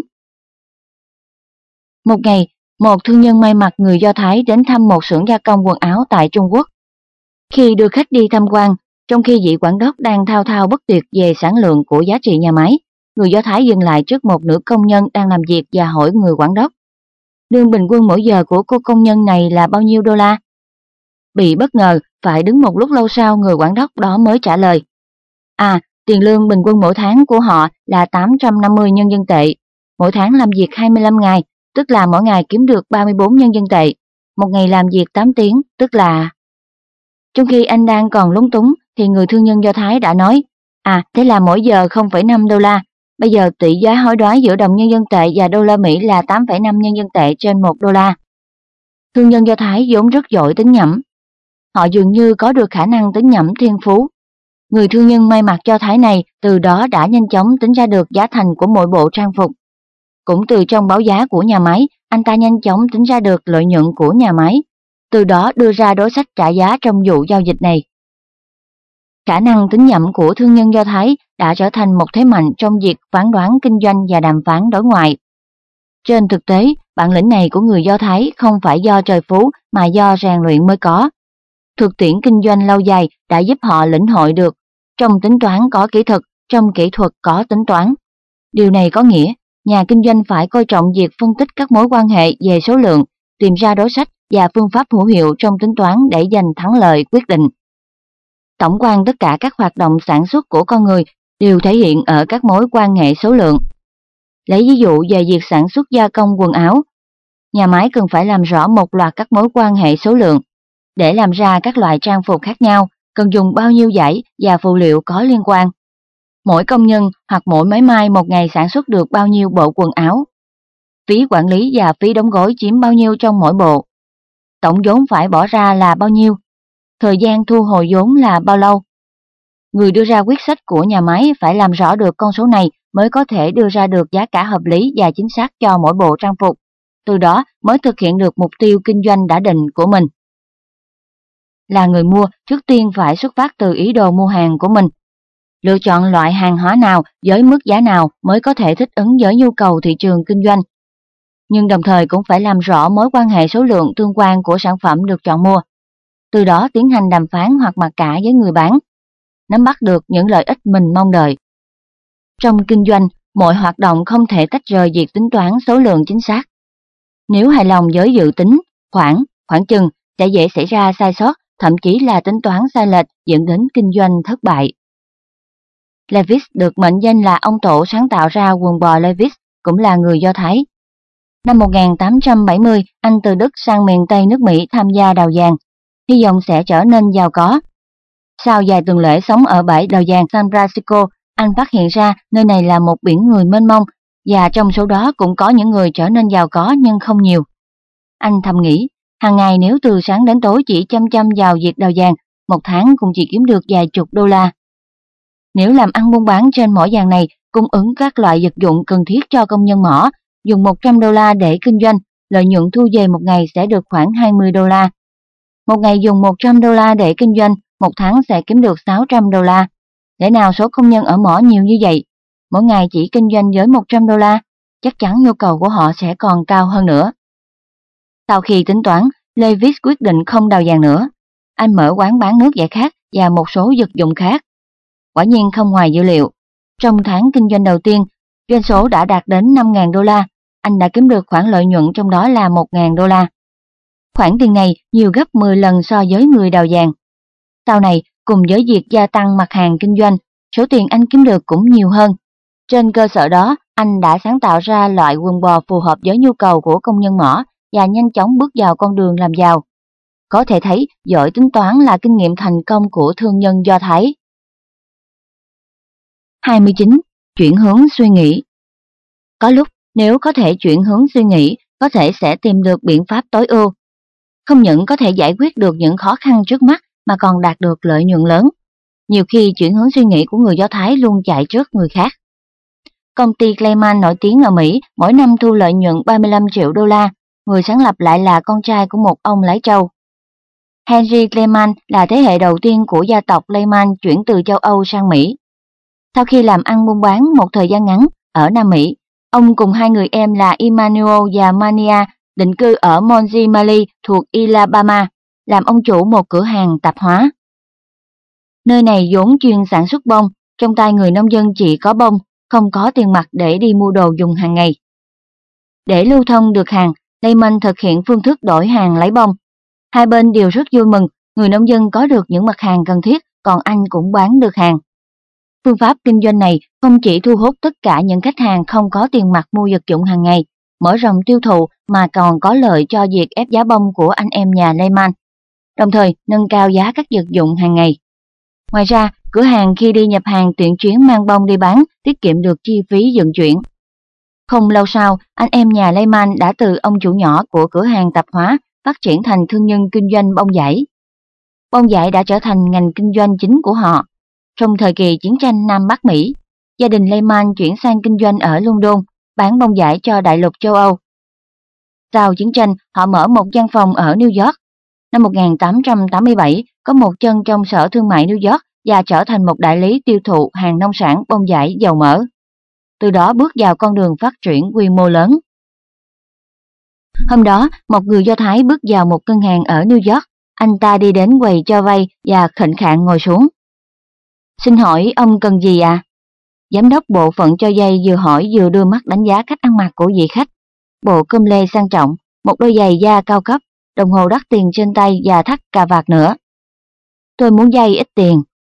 Một ngày, một thương nhân may mặc người Do Thái đến thăm một xưởng gia công quần áo tại Trung Quốc. Khi đưa khách đi tham quan, trong khi vị quản đốc đang thao thao bất tuyệt về sản lượng của giá trị nhà máy, người Do Thái dừng lại trước một nữ công nhân đang làm việc và hỏi người quản đốc: lương bình quân mỗi giờ của cô công nhân này là bao nhiêu đô la? Bị bất ngờ, phải đứng một lúc lâu sau người quản đốc đó mới trả lời: À, tiền lương bình quân mỗi tháng của họ là tám trăm năm mươi nhân dân tệ. Mỗi tháng làm việc hai mươi lăm ngày, tức là mỗi ngày kiếm được ba mươi bốn nhân dân tệ. Một ngày làm việc tám tiếng, tức là... Trong khi anh đang còn lúng túng, thì người thương nhân Do Thái đã nói: À, thế là mỗi giờ không phẩy năm đô la. Bây giờ tỷ giá hối đoái giữa đồng nhân dân tệ và đô la Mỹ là tám phẩy năm nhân dân tệ trên một đô la. Thương nhân Do Thái vốn rất giỏi tính nhẩm. Họ dường như có được khả năng tính nhẩm thiên phú. Người thương nhân may mặc Do Thái này từ đó đã nhanh chóng tính ra được giá thành của mỗi bộ trang phục. Cũng từ trong báo giá của nhà máy, anh ta nhanh chóng tính ra được lợi nhuận của nhà máy, từ đó đưa ra đối sách trả giá trong vụ giao dịch này. Khả năng tính nhẩm của thương nhân Do Thái đã trở thành một thế mạnh trong việc phán đoán kinh doanh và đàm phán đối ngoại. Trên thực tế, bản lĩnh này của người Do Thái không phải do trời phú mà do rèn luyện mới có. Thực tiễn kinh doanh lâu dài đã giúp họ lĩnh hội được, trong tính toán có kỹ thuật, trong kỹ thuật có tính toán. Điều này có nghĩa, nhà kinh doanh phải coi trọng việc phân tích các mối quan hệ về số lượng, tìm ra đối sách và phương pháp hữu hiệu trong tính toán để giành thắng lợi quyết định. Tổng quan tất cả các hoạt động sản xuất của con người đều thể hiện ở các mối quan hệ số lượng. Lấy ví dụ về việc sản xuất gia công quần áo, nhà máy cần phải làm rõ một loạt các mối quan hệ số lượng. Để làm ra các loại trang phục khác nhau, cần dùng bao nhiêu vải và phụ liệu có liên quan. Mỗi công nhân hoặc mỗi máy may một ngày sản xuất được bao nhiêu bộ quần áo. Phí quản lý và phí đóng gói chiếm bao nhiêu trong mỗi bộ. Tổng vốn phải bỏ ra là bao nhiêu. Thời gian thu hồi vốn là bao lâu. Người đưa ra quyết sách của nhà máy phải làm rõ được con số này mới có thể đưa ra được giá cả hợp lý và chính xác cho mỗi bộ trang phục. Từ đó mới thực hiện được mục tiêu kinh doanh đã định của mình. Là người mua, trước tiên phải xuất phát từ ý đồ mua hàng của mình. Lựa chọn loại hàng hóa nào với mức giá nào mới có thể thích ứng với nhu cầu thị trường kinh doanh. Nhưng đồng thời cũng phải làm rõ mối quan hệ số lượng tương quan của sản phẩm được chọn mua. Từ đó tiến hành đàm phán hoặc mặc cả với người bán, nắm bắt được những lợi ích mình mong đợi. Trong kinh doanh, mọi hoạt động không thể tách rời việc tính toán số lượng chính xác. Nếu hài lòng với dự tính, khoảng, khoảng chừng, sẽ dễ xảy ra sai sót, thậm chí là tính toán sai lệch dẫn đến kinh doanh thất bại. Levi's được mệnh danh là ông tổ sáng tạo ra quần bò Levi's, cũng là người Do Thái. Năm một nghìn tám trăm bảy mươi, anh từ Đức sang miền Tây nước Mỹ tham gia đào vàng, hy vọng sẽ trở nên giàu có. Sau vài tuần lễ sống ở bãi đào vàng San Francisco, anh phát hiện ra nơi này là một biển người mênh mông, và trong số đó cũng có những người trở nên giàu có nhưng không nhiều. Anh thầm nghĩ, hàng ngày nếu từ sáng đến tối chỉ chăm chăm vào việc đào vàng, một tháng cũng chỉ kiếm được vài chục đô la. Nếu làm ăn buôn bán trên mỏ vàng này, cung ứng các loại vật dụng cần thiết cho công nhân mỏ, dùng một trăm đô la để kinh doanh, lợi nhuận thu về một ngày sẽ được khoảng hai mươi đô la. Một ngày dùng một trăm đô la để kinh doanh, một tháng sẽ kiếm được sáu trăm đô la. Lẽ nào số công nhân ở mỏ nhiều như vậy, mỗi ngày chỉ kinh doanh với một trăm đô la, chắc chắn nhu cầu của họ sẽ còn cao hơn nữa. Sau khi tính toán, Levi's quyết định không đào vàng nữa. Anh mở quán bán nước giải khát và một số vật dụng khác. Quả nhiên không ngoài dữ liệu. Trong tháng kinh doanh đầu tiên, doanh số đã đạt đến năm nghìn đô la. Anh đã kiếm được khoản lợi nhuận trong đó là một nghìn đô la. Khoản tiền này nhiều gấp mười lần so với người đào vàng. Sau này, cùng với việc gia tăng mặt hàng kinh doanh, số tiền anh kiếm được cũng nhiều hơn. Trên cơ sở đó, anh đã sáng tạo ra loại quần bò phù hợp với nhu cầu của công nhân mỏ và nhanh chóng bước vào con đường làm giàu. Có thể thấy, giỏi tính toán là kinh nghiệm thành công của thương nhân Do Thái. hai mươi chín. Chuyển hướng suy nghĩ. Có lúc, nếu có thể chuyển hướng suy nghĩ, có thể sẽ tìm được biện pháp tối ưu. Không những có thể giải quyết được những khó khăn trước mắt mà còn đạt được lợi nhuận lớn. Nhiều khi chuyển hướng suy nghĩ của người Do Thái luôn chạy trước người khác. Công ty Lehman nổi tiếng ở Mỹ mỗi năm thu lợi nhuận ba mươi lăm triệu đô la, người sáng lập lại là con trai của một ông lái trâu. Henry Lehman là thế hệ đầu tiên của gia tộc Lehman chuyển từ châu Âu sang Mỹ. Sau khi làm ăn buôn bán một thời gian ngắn ở Nam Mỹ, ông cùng hai người em là Emmanuel và Mania định cư ở Montgomery thuộc Alabama, làm ông chủ một cửa hàng tạp hóa. Nơi này vốn chuyên sản xuất bông, trong tay người nông dân chỉ có bông, không có tiền mặt để đi mua đồ dùng hàng ngày. Để lưu thông được hàng, Lehman thực hiện phương thức đổi hàng lấy bông. Hai bên đều rất vui mừng, người nông dân có được những mặt hàng cần thiết, còn anh cũng bán được hàng. Phương pháp kinh doanh này không chỉ thu hút tất cả những khách hàng không có tiền mặt mua vật dụng hàng ngày, mở rộng tiêu thụ mà còn có lợi cho việc ép giá bông của anh em nhà Lehman, đồng thời nâng cao giá các vật dụng hàng ngày. Ngoài ra, cửa hàng khi đi nhập hàng tiện chuyến mang bông đi bán, tiết kiệm được chi phí vận chuyển. Không lâu sau, anh em nhà Lehman đã từ ông chủ nhỏ của cửa hàng tạp hóa phát triển thành thương nhân kinh doanh bông vải. Bông vải đã trở thành ngành kinh doanh chính của họ. Trong thời kỳ chiến tranh Nam Bắc Mỹ, gia đình Lehman chuyển sang kinh doanh ở London, bán bông vải cho đại lục châu Âu. Sau chiến tranh, họ mở một văn phòng ở New York. Năm một nghìn tám trăm tám mươi bảy, có một chân trong Sở Thương mại New York và trở thành một đại lý tiêu thụ hàng nông sản bông vải dầu mỡ. Từ đó bước vào con đường phát triển quy mô lớn. Hôm đó, một người Do Thái bước vào một ngân hàng ở New York. Anh ta đi đến quầy cho vay và khệnh khạng ngồi xuống. Xin hỏi ông cần gì à? Giám đốc bộ phận cho vay vừa hỏi vừa đưa mắt đánh giá cách ăn mặc của vị khách. Bộ com lê sang trọng, một đôi giày da cao cấp, đồng hồ đắt tiền trên tay và thắt cà vạt nữa. Tôi muốn vay ít tiền,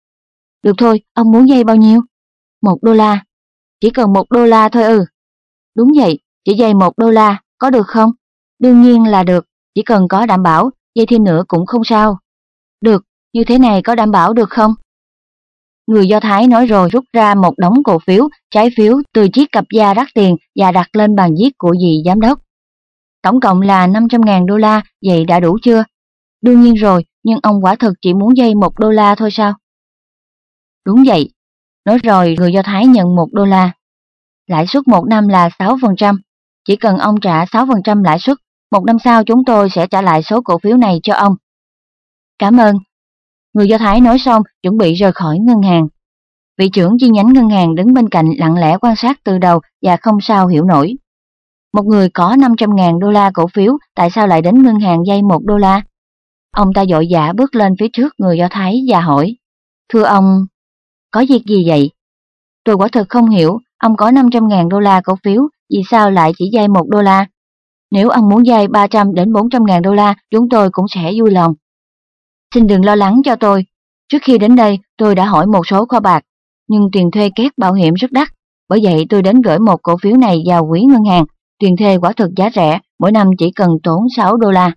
Được thôi, ông muốn dây bao nhiêu? Một đô la. Chỉ cần một đô la thôi ư? Đúng vậy, chỉ dây một đô la, có được không? Đương nhiên là được, chỉ cần có đảm bảo, dây thêm nữa cũng không sao. Được, như thế này có đảm bảo được không? Người Do Thái nói rồi rút ra một đống cổ phiếu, trái phiếu từ chiếc cặp da đắt tiền và đặt lên bàn viết của dì giám đốc. Tổng cộng là năm trăm ngàn đô la, vậy đã đủ chưa? Đương nhiên rồi, nhưng ông quả thực chỉ muốn dây một đô la thôi sao? Đúng vậy. Nói rồi người Do Thái nhận một đô la. Lãi suất một năm là sáu phần trăm. Chỉ cần ông trả sáu phần trăm lãi suất, một năm sau chúng tôi sẽ trả lại số cổ phiếu này cho ông. Cảm ơn. Người Do Thái nói xong chuẩn bị rời khỏi ngân hàng. Vị trưởng chi nhánh ngân hàng đứng bên cạnh lặng lẽ quan sát từ đầu và không sao hiểu nổi. Một người có năm trăm ngàn đô la cổ phiếu tại sao lại đến ngân hàng vay một đô la? Ông ta vội vã bước lên phía trước người Do Thái và hỏi. Thưa ông, có việc gì vậy? Tôi quả thực không hiểu, ông có năm trăm ngàn đô la cổ phiếu, vì sao lại chỉ vay một đô la? Nếu ông muốn vay ba trăm đến bốn trăm ngàn đô la, chúng tôi cũng sẽ vui lòng. Xin đừng lo lắng cho tôi. Trước khi đến đây, tôi đã hỏi một số kho bạc, nhưng tiền thuê két bảo hiểm rất đắt. Bởi vậy tôi đến gửi một cổ phiếu này vào quỹ ngân hàng. Tiền thuê quả thực giá rẻ, mỗi năm chỉ cần tốn sáu đô la.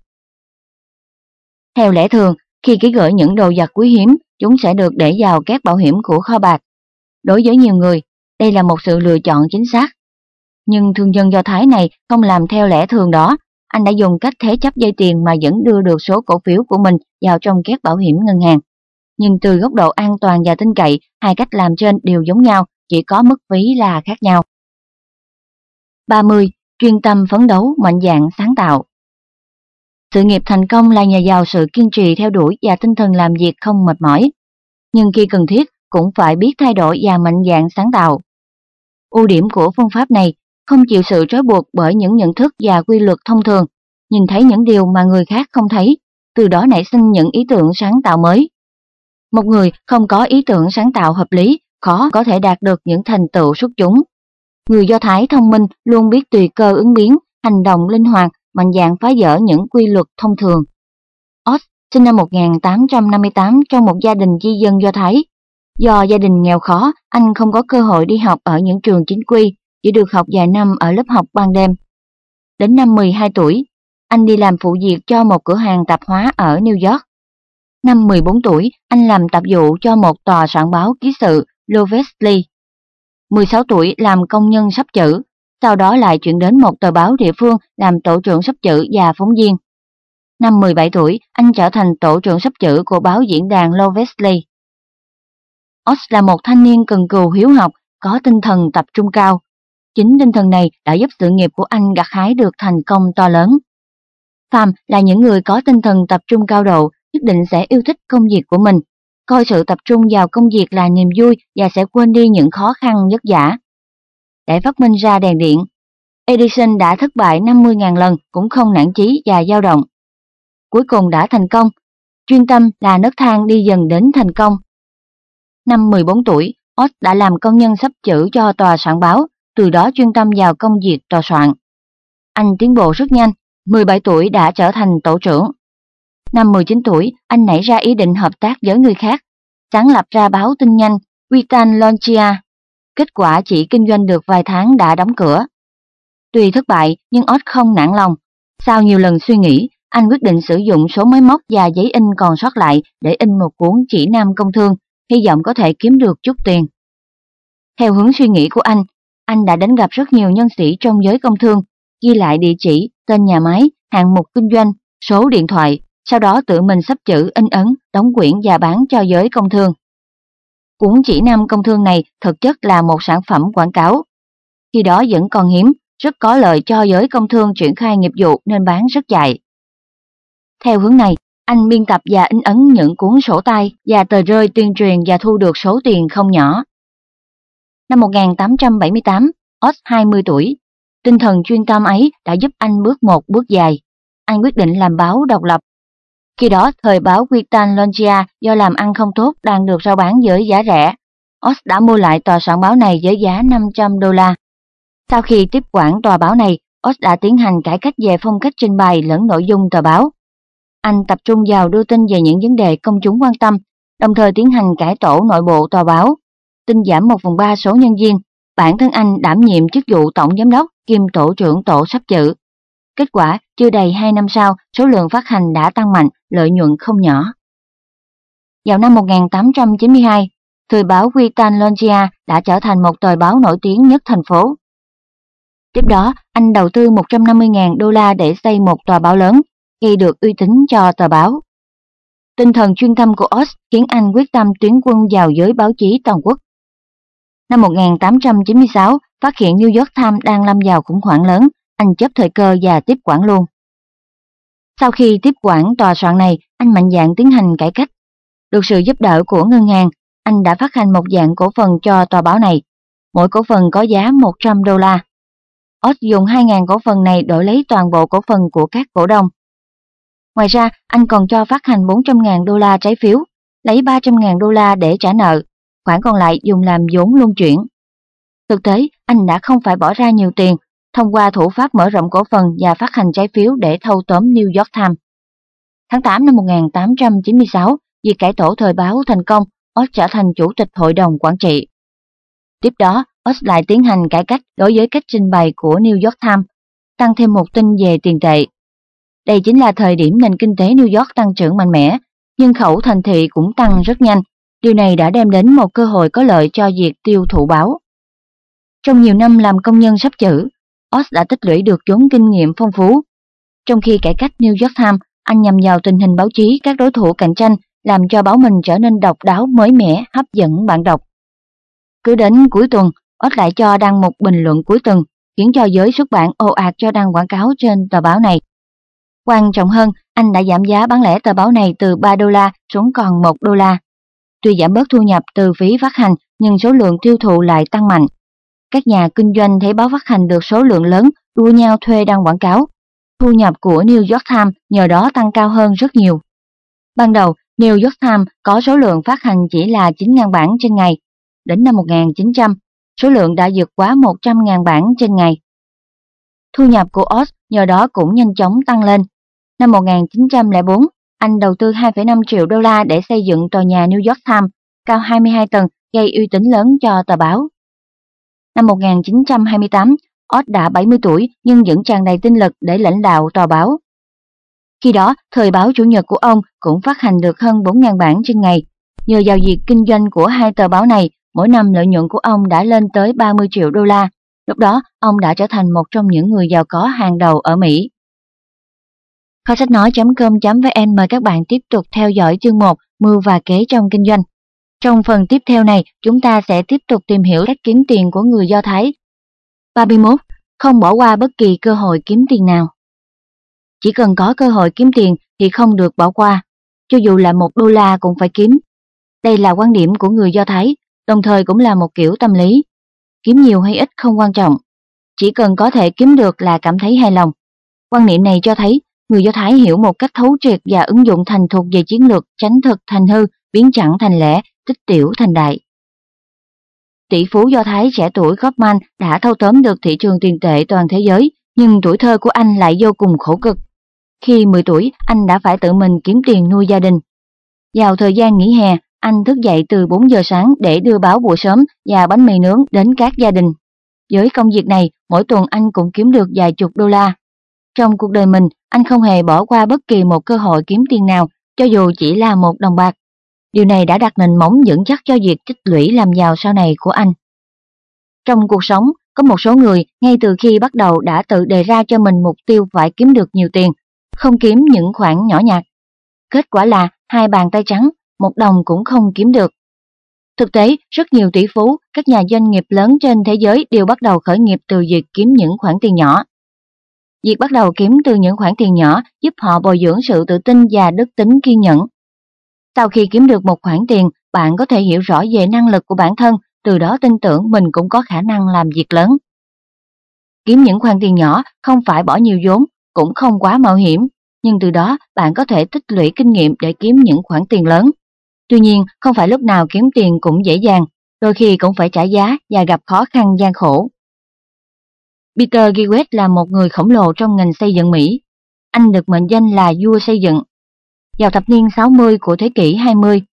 Theo lẽ thường, khi ký gửi những đồ vật quý hiếm, chúng sẽ được để vào két bảo hiểm của kho bạc. Đối với nhiều người, đây là một sự lựa chọn chính xác. Nhưng thương nhân Do Thái này không làm theo lẽ thường đó. Anh đã dùng cách thế chấp dây tiền mà vẫn đưa được số cổ phiếu của mình vào trong két bảo hiểm ngân hàng. Nhưng từ góc độ an toàn và tin cậy, hai cách làm trên đều giống nhau, chỉ có mức phí là khác nhau. ba mươi. Chuyên tâm phấn đấu, mạnh dạn sáng tạo. Sự nghiệp thành công là nhờ vào sự kiên trì theo đuổi và tinh thần làm việc không mệt mỏi. Nhưng khi cần thiết, cũng phải biết thay đổi và mạnh dạn sáng tạo. Ưu điểm của phương pháp này không chịu sự trói buộc bởi những nhận thức và quy luật thông thường, nhìn thấy những điều mà người khác không thấy, từ đó nảy sinh những ý tưởng sáng tạo mới. Một người không có ý tưởng sáng tạo hợp lý, khó có thể đạt được những thành tựu xuất chúng. Người Do Thái thông minh luôn biết tùy cơ ứng biến, hành động linh hoạt, mạnh dạn phá vỡ những quy luật thông thường. Oz sinh năm một nghìn tám trăm năm mươi tám trong một gia đình di dân Do Thái. Do gia đình nghèo khó, anh không có cơ hội đi học ở những trường chính quy, chỉ được học vài năm ở lớp học ban đêm. Đến năm mười hai tuổi, anh đi làm phụ việc cho một cửa hàng tạp hóa ở New York. Năm mười bốn tuổi, anh làm tạp vụ cho một tòa soạn báo ký sự Loveless. mười sáu tuổi làm công nhân sắp chữ, sau đó lại chuyển đến một tờ báo địa phương làm tổ trưởng sắp chữ và phóng viên. Năm mười bảy tuổi, anh trở thành tổ trưởng sắp chữ của báo diễn đàn Loveless. Oz là một thanh niên cần cù hiếu học, có tinh thần tập trung cao. Chính tinh thần này đã giúp sự nghiệp của anh gặt hái được thành công to lớn. Phàm là những người có tinh thần tập trung cao độ, nhất định sẽ yêu thích công việc của mình, coi sự tập trung vào công việc là niềm vui và sẽ quên đi những khó khăn vất vả. Để phát minh ra đèn điện, Edison đã thất bại năm mươi nghìn lần cũng không nản chí và dao động. Cuối cùng đã thành công. Chuyên tâm là nấc thang đi dần đến thành công. Năm mười bốn tuổi, Oz đã làm công nhân sắp chữ cho tòa soạn báo, từ đó chuyên tâm vào công việc tòa soạn. Anh tiến bộ rất nhanh, mười bảy tuổi đã trở thành tổ trưởng. Năm mười chín tuổi, anh nảy ra ý định hợp tác với người khác, sáng lập ra báo tin nhanh Britannica. Kết quả chỉ kinh doanh được vài tháng đã đóng cửa. Tuy thất bại, nhưng Oz không nản lòng. Sau nhiều lần suy nghĩ, anh quyết định sử dụng số máy móc và giấy in còn sót lại để in một cuốn chỉ nam công thương, hy vọng có thể kiếm được chút tiền. Theo hướng suy nghĩ của anh, anh đã đến gặp rất nhiều nhân sĩ trong giới công thương, ghi lại địa chỉ, tên nhà máy, hạng mục kinh doanh, số điện thoại, sau đó tự mình xấp chữ, in ấn, đóng quyển và bán cho giới công thương. Cuốn chỉ nam công thương này thực chất là một sản phẩm quảng cáo. Khi đó vẫn còn hiếm, rất có lợi cho giới công thương triển khai nghiệp vụ nên bán rất chạy. Theo hướng này, anh biên tập và in ấn những cuốn sổ tay và tờ rơi tuyên truyền và thu được số tiền không nhỏ. Năm một nghìn tám trăm bảy mươi tám, Oz hai mươi tuổi. Tinh thần chuyên tâm ấy đã giúp anh bước một bước dài. Anh quyết định làm báo độc lập. Khi đó, thời báo Britannica do làm ăn không tốt đang được rao bán với giá rẻ. Oz đã mua lại tòa soạn báo này với giá năm trăm đô la. Sau khi tiếp quản tòa báo này, Oz đã tiến hành cải cách về phong cách trình bày lẫn nội dung tờ báo. Anh tập trung vào đưa tin về những vấn đề công chúng quan tâm, đồng thời tiến hành cải tổ nội bộ tòa báo, tinh giảm một phần ba số nhân viên. Bản thân anh đảm nhiệm chức vụ tổng giám đốc kiêm tổ trưởng tổ sắp chữ. Kết quả, chưa đầy hai năm sau, số lượng phát hành đã tăng mạnh, lợi nhuận không nhỏ. Vào năm một nghìn tám trăm chín mươi hai, thời báo Britannia đã trở thành một tờ báo nổi tiếng nhất thành phố. Tiếp đó, anh đầu tư một trăm năm mươi nghìn đô la để xây một tòa báo lớn, gây được uy tín cho tờ báo. Tinh thần chuyên tâm của Oz khiến anh quyết tâm tuyến quân vào giới báo chí toàn quốc. Năm một nghìn tám trăm chín mươi sáu, phát hiện New York Times đang lâm vào khủng hoảng lớn, anh chấp thời cơ và tiếp quản luôn. Sau khi tiếp quản tòa soạn này, anh mạnh dạn tiến hành cải cách. Được sự giúp đỡ của ngân hàng, anh đã phát hành một dạng cổ phần cho tòa báo này. Mỗi cổ phần có giá một trăm đô la. Oz dùng hai nghìn cổ phần này đổi lấy toàn bộ cổ phần của các cổ đông. Ngoài ra, anh còn cho phát hành bốn trăm nghìn đô la trái phiếu, lấy ba trăm nghìn đô la để trả nợ, khoản còn lại dùng làm vốn luân chuyển. Thực tế, anh đã không phải bỏ ra nhiều tiền thông qua thủ pháp mở rộng cổ phần và phát hành trái phiếu để thâu tóm New York Times. Tháng tám năm một nghìn tám trăm chín mươi sáu, việc cải tổ thời báo thành công, Oz trở thành chủ tịch hội đồng quản trị. Tiếp đó, Oz lại tiến hành cải cách đối với cách trình bày của New York Times, tăng thêm một tin về tiền tệ. Đây chính là thời điểm nền kinh tế New York tăng trưởng mạnh mẽ, nhân khẩu thành thị cũng tăng rất nhanh. Điều này đã đem đến một cơ hội có lợi cho việc tiêu thụ báo. Trong nhiều năm làm công nhân sắp chữ, Oz đã tích lũy được vốn kinh nghiệm phong phú. Trong khi cải cách New York Times, anh nhằm vào tình hình báo chí các đối thủ cạnh tranh, làm cho báo mình trở nên độc đáo, mới mẻ, hấp dẫn bạn đọc. Cứ đến cuối tuần, Oz lại cho đăng một bình luận cuối tuần, khiến cho giới xuất bản ồ ạt cho đăng quảng cáo trên tờ báo này. Quan trọng hơn, anh đã giảm giá bán lẻ tờ báo này từ ba đô la xuống còn một đô la. Tuy giảm bớt thu nhập từ phí phát hành, nhưng số lượng tiêu thụ lại tăng mạnh. Các nhà kinh doanh thấy báo phát hành được số lượng lớn, đua nhau thuê đăng quảng cáo. Thu nhập của New York Times nhờ đó tăng cao hơn rất nhiều. Ban đầu, New York Times có số lượng phát hành chỉ là chín nghìn bản trên ngày. Đến năm một nghìn chín trăm, số lượng đã vượt quá một trăm nghìn bản trên ngày. Thu nhập của Oz nhờ đó cũng nhanh chóng tăng lên. Năm một nghìn chín trăm lẻ bốn, anh đầu tư hai phẩy năm triệu đô la để xây dựng tòa nhà New York Times, cao hai mươi hai tầng, gây uy tín lớn cho tờ báo. Năm một nghìn chín trăm hai mươi tám, Oz đã bảy mươi tuổi nhưng vẫn tràn đầy tinh lực để lãnh đạo tòa báo. Khi đó, thời báo chủ nhật của ông cũng phát hành được hơn bốn nghìn bản trên ngày. Nhờ vào việc kinh doanh của hai tờ báo này, mỗi năm lợi nhuận của ông đã lên tới ba mươi triệu đô la. Lúc đó, ông đã trở thành một trong những người giàu có hàng đầu ở Mỹ. Kho sách nói chấm com chấm vn mời các bạn tiếp tục theo dõi chương một Mưu và kế trong kinh doanh. Trong phần tiếp theo này, chúng ta sẽ tiếp tục tìm hiểu cách kiếm tiền của người Do Thái. ba mươi mốt. Không bỏ qua bất kỳ cơ hội kiếm tiền nào. Chỉ cần có cơ hội kiếm tiền thì không được bỏ qua, cho dù là một đô la cũng phải kiếm. Đây là quan điểm của người Do Thái, đồng thời cũng là một kiểu tâm lý. Kiếm nhiều hay ít không quan trọng, chỉ cần có thể kiếm được là cảm thấy hài lòng. Quan niệm này cho thấy người Do Thái hiểu một cách thấu triệt và ứng dụng thành thục về chiến lược tránh thực thành hư, biến chẳng thành lẻ, tích tiểu thành đại. Tỷ phú Do Thái trẻ tuổi Goldman đã thâu tóm được thị trường tiền tệ toàn thế giới, nhưng tuổi thơ của anh lại vô cùng khổ cực. Khi mười tuổi, anh đã phải tự mình kiếm tiền nuôi gia đình. Vào thời gian nghỉ hè, anh thức dậy từ bốn giờ sáng để đưa báo buổi sớm và bánh mì nướng đến các gia đình. Với công việc này, mỗi tuần anh cũng kiếm được vài chục đô la. Trong cuộc đời mình, anh không hề bỏ qua bất kỳ một cơ hội kiếm tiền nào, cho dù chỉ là một đồng bạc. Điều này đã đặt nền móng vững chắc cho việc tích lũy làm giàu sau này của anh. Trong cuộc sống, có một số người ngay từ khi bắt đầu đã tự đề ra cho mình mục tiêu phải kiếm được nhiều tiền, không kiếm những khoản nhỏ nhặt. Kết quả là hai bàn tay trắng, một đồng cũng không kiếm được. Thực tế, rất nhiều tỷ phú, các nhà doanh nghiệp lớn trên thế giới đều bắt đầu khởi nghiệp từ việc kiếm những khoản tiền nhỏ. Việc bắt đầu kiếm từ những khoản tiền nhỏ giúp họ bồi dưỡng sự tự tin và đức tính kiên nhẫn. Sau khi kiếm được một khoản tiền, bạn có thể hiểu rõ về năng lực của bản thân, từ đó tin tưởng mình cũng có khả năng làm việc lớn. Kiếm những khoản tiền nhỏ không phải bỏ nhiều vốn, cũng không quá mạo hiểm, nhưng từ đó bạn có thể tích lũy kinh nghiệm để kiếm những khoản tiền lớn. Tuy nhiên, không phải lúc nào kiếm tiền cũng dễ dàng, đôi khi cũng phải trả giá và gặp khó khăn gian khổ. Peter Giwet là một người khổng lồ trong ngành xây dựng Mỹ. Anh được mệnh danh là vua xây dựng. Vào thập niên sáu mươi của thế kỷ hai mươi,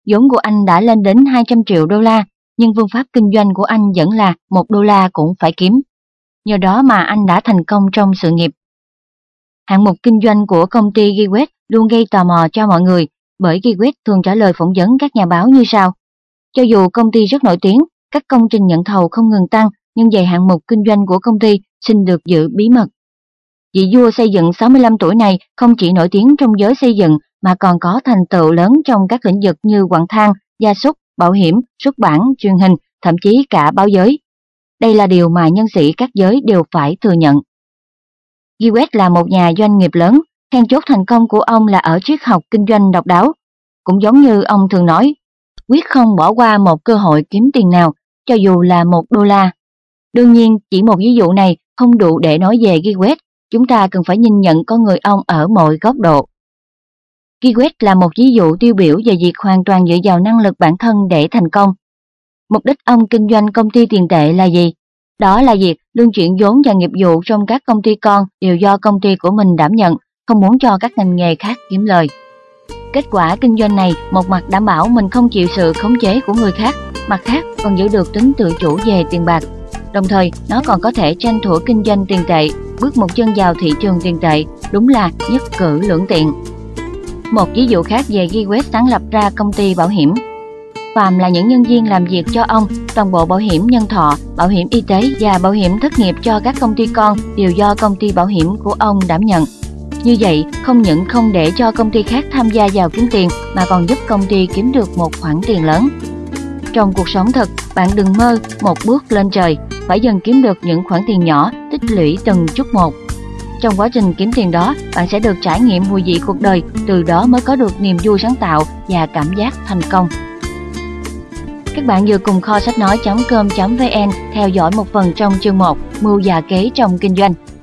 Vốn của anh đã lên đến hai trăm triệu đô la, nhưng phương pháp kinh doanh của anh vẫn là một đô la cũng phải kiếm. Nhờ đó mà anh đã thành công trong sự nghiệp. Hạng mục kinh doanh của công ty Giwet luôn gây tò mò cho mọi người, bởi Giwet thường trả lời phỏng vấn các nhà báo như sau. Cho dù công ty rất nổi tiếng, các công trình nhận thầu không ngừng tăng, nhưng về hạng mục kinh doanh của công ty xin được giữ bí mật. Vị vua xây dựng sáu mươi lăm tuổi này không chỉ nổi tiếng trong giới xây dựng mà còn có thành tựu lớn trong các lĩnh vực như quặng than, gia súc, bảo hiểm, xuất bản, truyền hình, thậm chí cả báo giới. Đây là điều mà nhân sĩ các giới đều phải thừa nhận. Giwet là một nhà doanh nghiệp lớn, then chốt thành công của ông là ở triết học kinh doanh độc đáo. Cũng giống như ông thường nói, quyết không bỏ qua một cơ hội kiếm tiền nào, cho dù là một đô la. Đương nhiên, chỉ một ví dụ này không đủ để nói về Giwet, chúng ta cần phải nhìn nhận con người ông ở mọi góc độ. Giwet là một ví dụ tiêu biểu về việc hoàn toàn dựa vào năng lực bản thân để thành công. Mục đích ông kinh doanh công ty tiền tệ là gì? Đó là việc luân chuyển vốn và nghiệp vụ trong các công ty con đều do công ty của mình đảm nhận, không muốn cho các ngành nghề khác kiếm lời. Kết quả kinh doanh này một mặt đảm bảo mình không chịu sự khống chế của người khác, mặt khác còn giữ được tính tự chủ về tiền bạc. Đồng thời, nó còn có thể tranh thủ kinh doanh tiền tệ, bước một chân vào thị trường tiền tệ, đúng là nhất cử lưỡng tiện. Một ví dụ khác về Giwet sáng lập ra công ty bảo hiểm. Phàm là những nhân viên làm việc cho ông, toàn bộ bảo hiểm nhân thọ, bảo hiểm y tế và bảo hiểm thất nghiệp cho các công ty con đều do công ty bảo hiểm của ông đảm nhận. Như vậy, không những không để cho công ty khác tham gia vào kiếm tiền mà còn giúp công ty kiếm được một khoản tiền lớn. Trong cuộc sống thật, bạn đừng mơ một bước lên trời, phải dần kiếm được những khoản tiền nhỏ, tích lũy từng chút một. Trong quá trình kiếm tiền đó, bạn sẽ được trải nghiệm mùi vị cuộc đời, từ đó mới có được niềm vui sáng tạo và cảm giác thành công. Các bạn vừa cùng kho sách nói chấm com chấm vn theo dõi một phần trong chương một Mưu và kế trong kinh doanh.